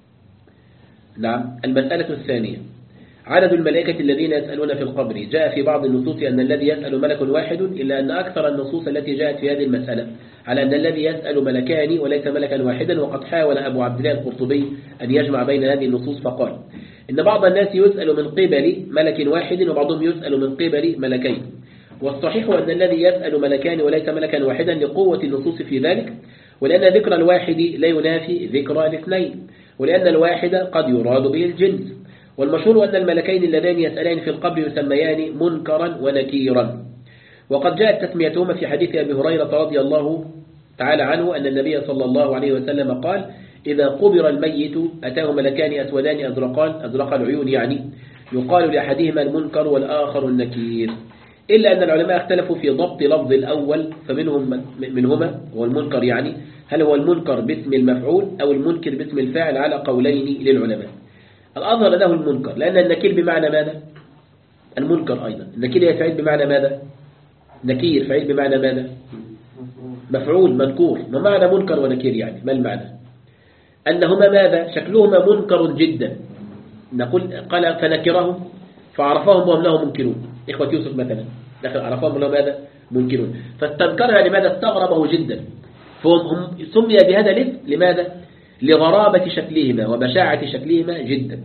نعم. المسألة الثانية عدد الملائكة الذين يسألون في القبر. جاء في بعض النصوص أن الذي يسأل ملك واحد، إلا أن أكثر النصوص التي جاءت في هذه المسألة على أن الذي يسأل ملكان وليس ملكا واحدا. وقد حاول أبو عبد الله القرطبي أن يجمع بين هذه النصوص فقال إن بعض الناس يسأل من قبل ملك واحد وبعضهم يسأل من قبل ملكين. والصحيح أن الذي يسأل ملكان وليس ملكا واحدا لقوة النصوص في ذلك، ولأن ذكر الواحد لا ينافي ذكر الاثنين، ولأن الواحد قد يراد به الجنس. والمشهور أن الملكين اللذان يسألان في القبر يسميان منكرا ونكيرا. وقد جاءت تسميتهما في حديث أبي هريرة رضي الله تعالى عنه أن النبي صلى الله عليه وسلم قال إذا قبر الميت أتاه ملكان أسودان أزرقان أزرق العيون، يعني يقال لأحدهما المنكر والآخر النكير. إلا أن العلماء اختلفوا في ضبط لفظ الأول، فمنهم منهما هو المنكر، يعني هل هو المنكر باسم المفعول أو المنكر باسم الفاعل، على قولين للعلماء. الأظهر له المنكر، لأن النكير بمعنى ماذا؟ المنكر أيضا. النكير فعيل بمعنى ماذا؟ نكير فعيل بمعنى ماذا؟ مفعول منكور. ما معنى منكر ونكير يعني؟ ما المعنى؟ أنهما ماذا؟ شكلهما منكر جدا. نقول قال فنكرهم فعرفهم وهم له منكرون. إخوة يوسف مثلا دخل عرفهم له ماذا؟ منكرون. فاستنكرها لماذا؟ استغربه جدا. فهم سمي بهذا الاسم لماذا؟ لغرابة شكلهما وبشاعة شكلهما جدا.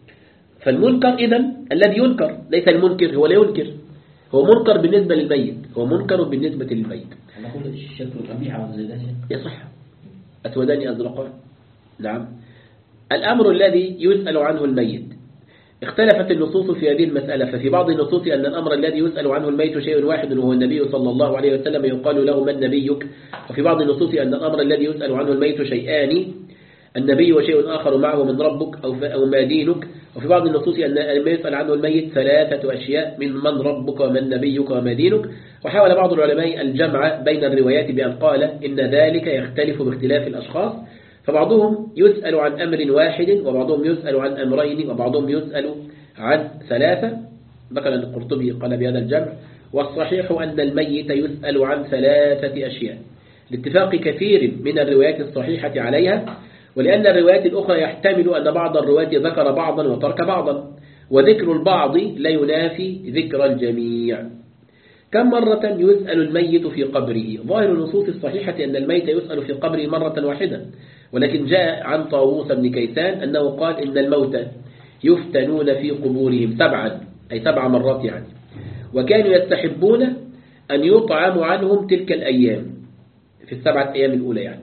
فالمنكر إذن الذي ينكر، ليس المنكر هو لا ينكر، هو منكر بالنسبة للميت، هو منكر بالنسبة للميت. نقول الشكل قبيح أو زيدان يصح أسودان أزرقان. نعم. الأمر الذي يسأل عنه الميت اختلفت النصوص في هذه المسألة. ففي بعض النصوص أن الأمر الذي يسأل عنه الميت شيء واحد وهو النبي صلى الله عليه وسلم يقال له من نبيك. وفي بعض النصوص أن الأمر الذي يسأل عنه الميت شيئان، النبي وشيء آخر معه من ربك أو أو ما دينك. وفي بعض النصوص أن ما يسأل عنه الميت ثلاثة أشياء من من ربك ومن نبيك وما دينك. وحاول بعض العلماء الجمع بين الروايات بأن قال إن ذلك يختلف باختلاف الأشخاص، فبعضهم يسأل عن أمر واحد وبعضهم يسأل عن أمرين وبعضهم يسأل عن ثلاثة. ذكر القرطبي قال بهذا الجمع. والصحيح أن الميت يسأل عن ثلاثة أشياء لاتفاق كثير من الروايات الصحيحة عليها، ولأن الروايات الأخرى يحتمل أن بعض الروايات ذكر بعضا وترك بعضا، وذكر البعض لا ينافي ذكر الجميع. كم مرة يسأل الميت في قبره؟ ظاهر النصوص الصحيحة أن الميت يسأل في قبره مرة واحدة، ولكن جاء عن طاووس بن كيسان أنه قال إن الموتى يفتنون في قبورهم سبعا، أي سبع مرات يعني، وكانوا يستحبون أن يطعم عنهم تلك الأيام في السبعة أيام الأولى، يعني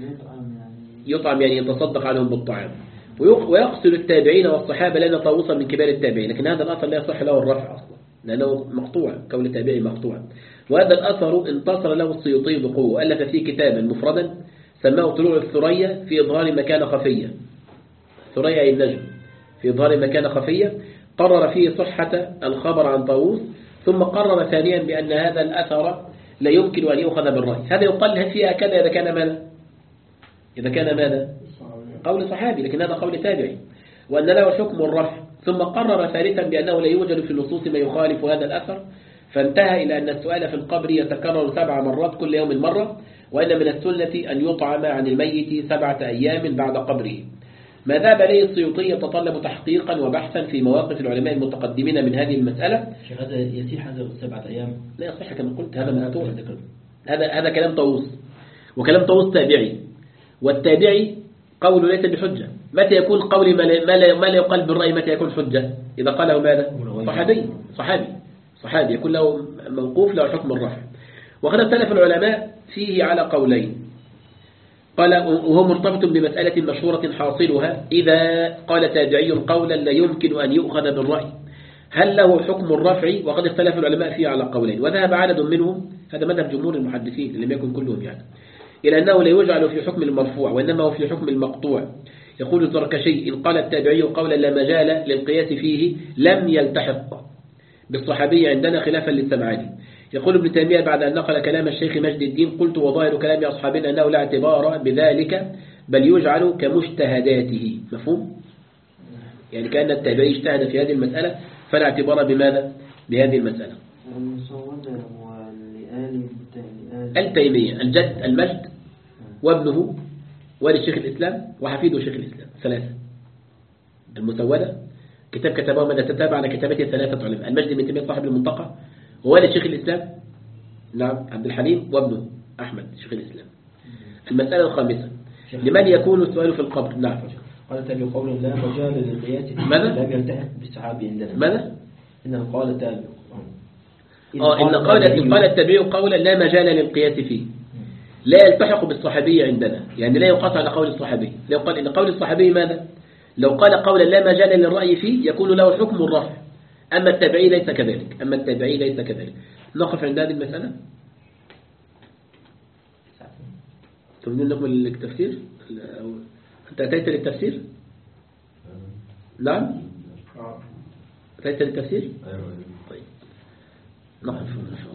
يطعم يعني يتصدق عنهم بالطعام. ويقصد التابعين والصحابة لأن طاووسا من كبار التابعين، لكن هذا الأثر لا يصح له الرفع أصلا لأنه مقطوع، كون التابعي مقطوع. وهذا الأثر انتصر له السيوطي بقوة، ألف فيه كتابا مفردا سماه طلوع الثريا في إظهار مكان خفية. ثريا أي النجم، في إظهار مكان خفية. قرر فيه صحة الخبر عن طاووس، ثم قرر ثانيا بأن هذا الأثر لا يمكن أن يؤخذ بالرأي. هذا يقال فيها كذا إذا كان ماذا؟ إذا كان ماذا؟ قول صحابي، لكن هذا قول تابعي، وأن له حكم الرفع. ثم قرر ثالثا بأنه لا يوجد في النصوص ما يخالف هذا الأثر، فانتهى إلى أن السؤال في القبر يتكرر سبع مرات كل يوم مرة، وأن من السنة أن يطعم عن الميت سبعة أيام بعد قبره. ما ذهب إليه السيوطي يتطلب تحقيقا وبحثا في مواقف العلماء المتقدمين من هذه المسألة. شيخ هذا يصيح هذا سبعة أيام؟ لا يصح كما قلت، هذا مقطوع. هذا هذا كلام طاووس، وكلام طاووس تابعي، والتابعي قول ليس بحجة. متى يكون قولي ما لا, ما لا, ما لا يقال بالرأي؟ متى يكون حجة؟ إذا قاله ماذا؟ صحابي صحابي صحابي يكون له موقوف له حكم الرفع. وقد اختلف العلماء فيه على قولين. قال وهو مرتبط بمسألة مشهورة حاصلها إذا قال تابعي قولا لا يمكن أن يؤخذ بالرأي هل له حكم الرفع؟ وقد اختلف العلماء فيه على قولين، وذهب عدد منهم، هذا مذهب جمهور المحدثين لم يكن كلهم يعني، إلى أنه لا يجعل في حكم المرفوع وإنما هو في حكم المقطوع. يقول الزركشي إن قال التابعي قولا لا مجال للقياس فيه لم يلتحق بالصحابي عندنا خلافا للسمعاني. يقول ابن تيمية بعد أن نقل كلام الشيخ مجد الدين قلت وظاهر كلام أصحابنا أنه لا اعتبار بذلك بل يجعل كمجتهداته. مفهوم؟ يعني كأن التابعي اجتهد في هذه المسألة فلا اعتبار بماذا؟ بهذه المسألة. المسودة ولآل التيمية الجد المجد وابنه والد شيخ الإسلام وحفيده شيخ الإسلام ثلاثة. المسودة كتاب كتبه من تتابع على كتابته ثلاثة علماء، المجد بن تيمية صاحب المنطقة ووالد شيخ الإسلام نعم عبد الحليم وابنه أحمد شيخ الإسلام. المسألة الخامسة لمن يكون السؤال في القبر؟ نعم. قال تابع قول لا مجال للقياس ماذا؟ لم يلتحق بالصحابي عندنا. ماذا؟ إنه قال تابع اه إن قال إن قال التابعي قولا لا مجال للقياس فيه لا يلتحق بالصحابي عندنا، يعني لا يقاس على قول الصحابي. لو قال إن قول الصحابي ماذا؟ لو قال قولا لا مجال للرأي فيه يكون له حكم الرفع، أما التابعي ليس كذلك. أما التابعي ليس كذلك. نقف عند هذه المسألة. تريدون نكمل التفسير؟ أنت أتيت للتفسير؟ نعم؟ أتيت للتفسير؟ طيب نقف.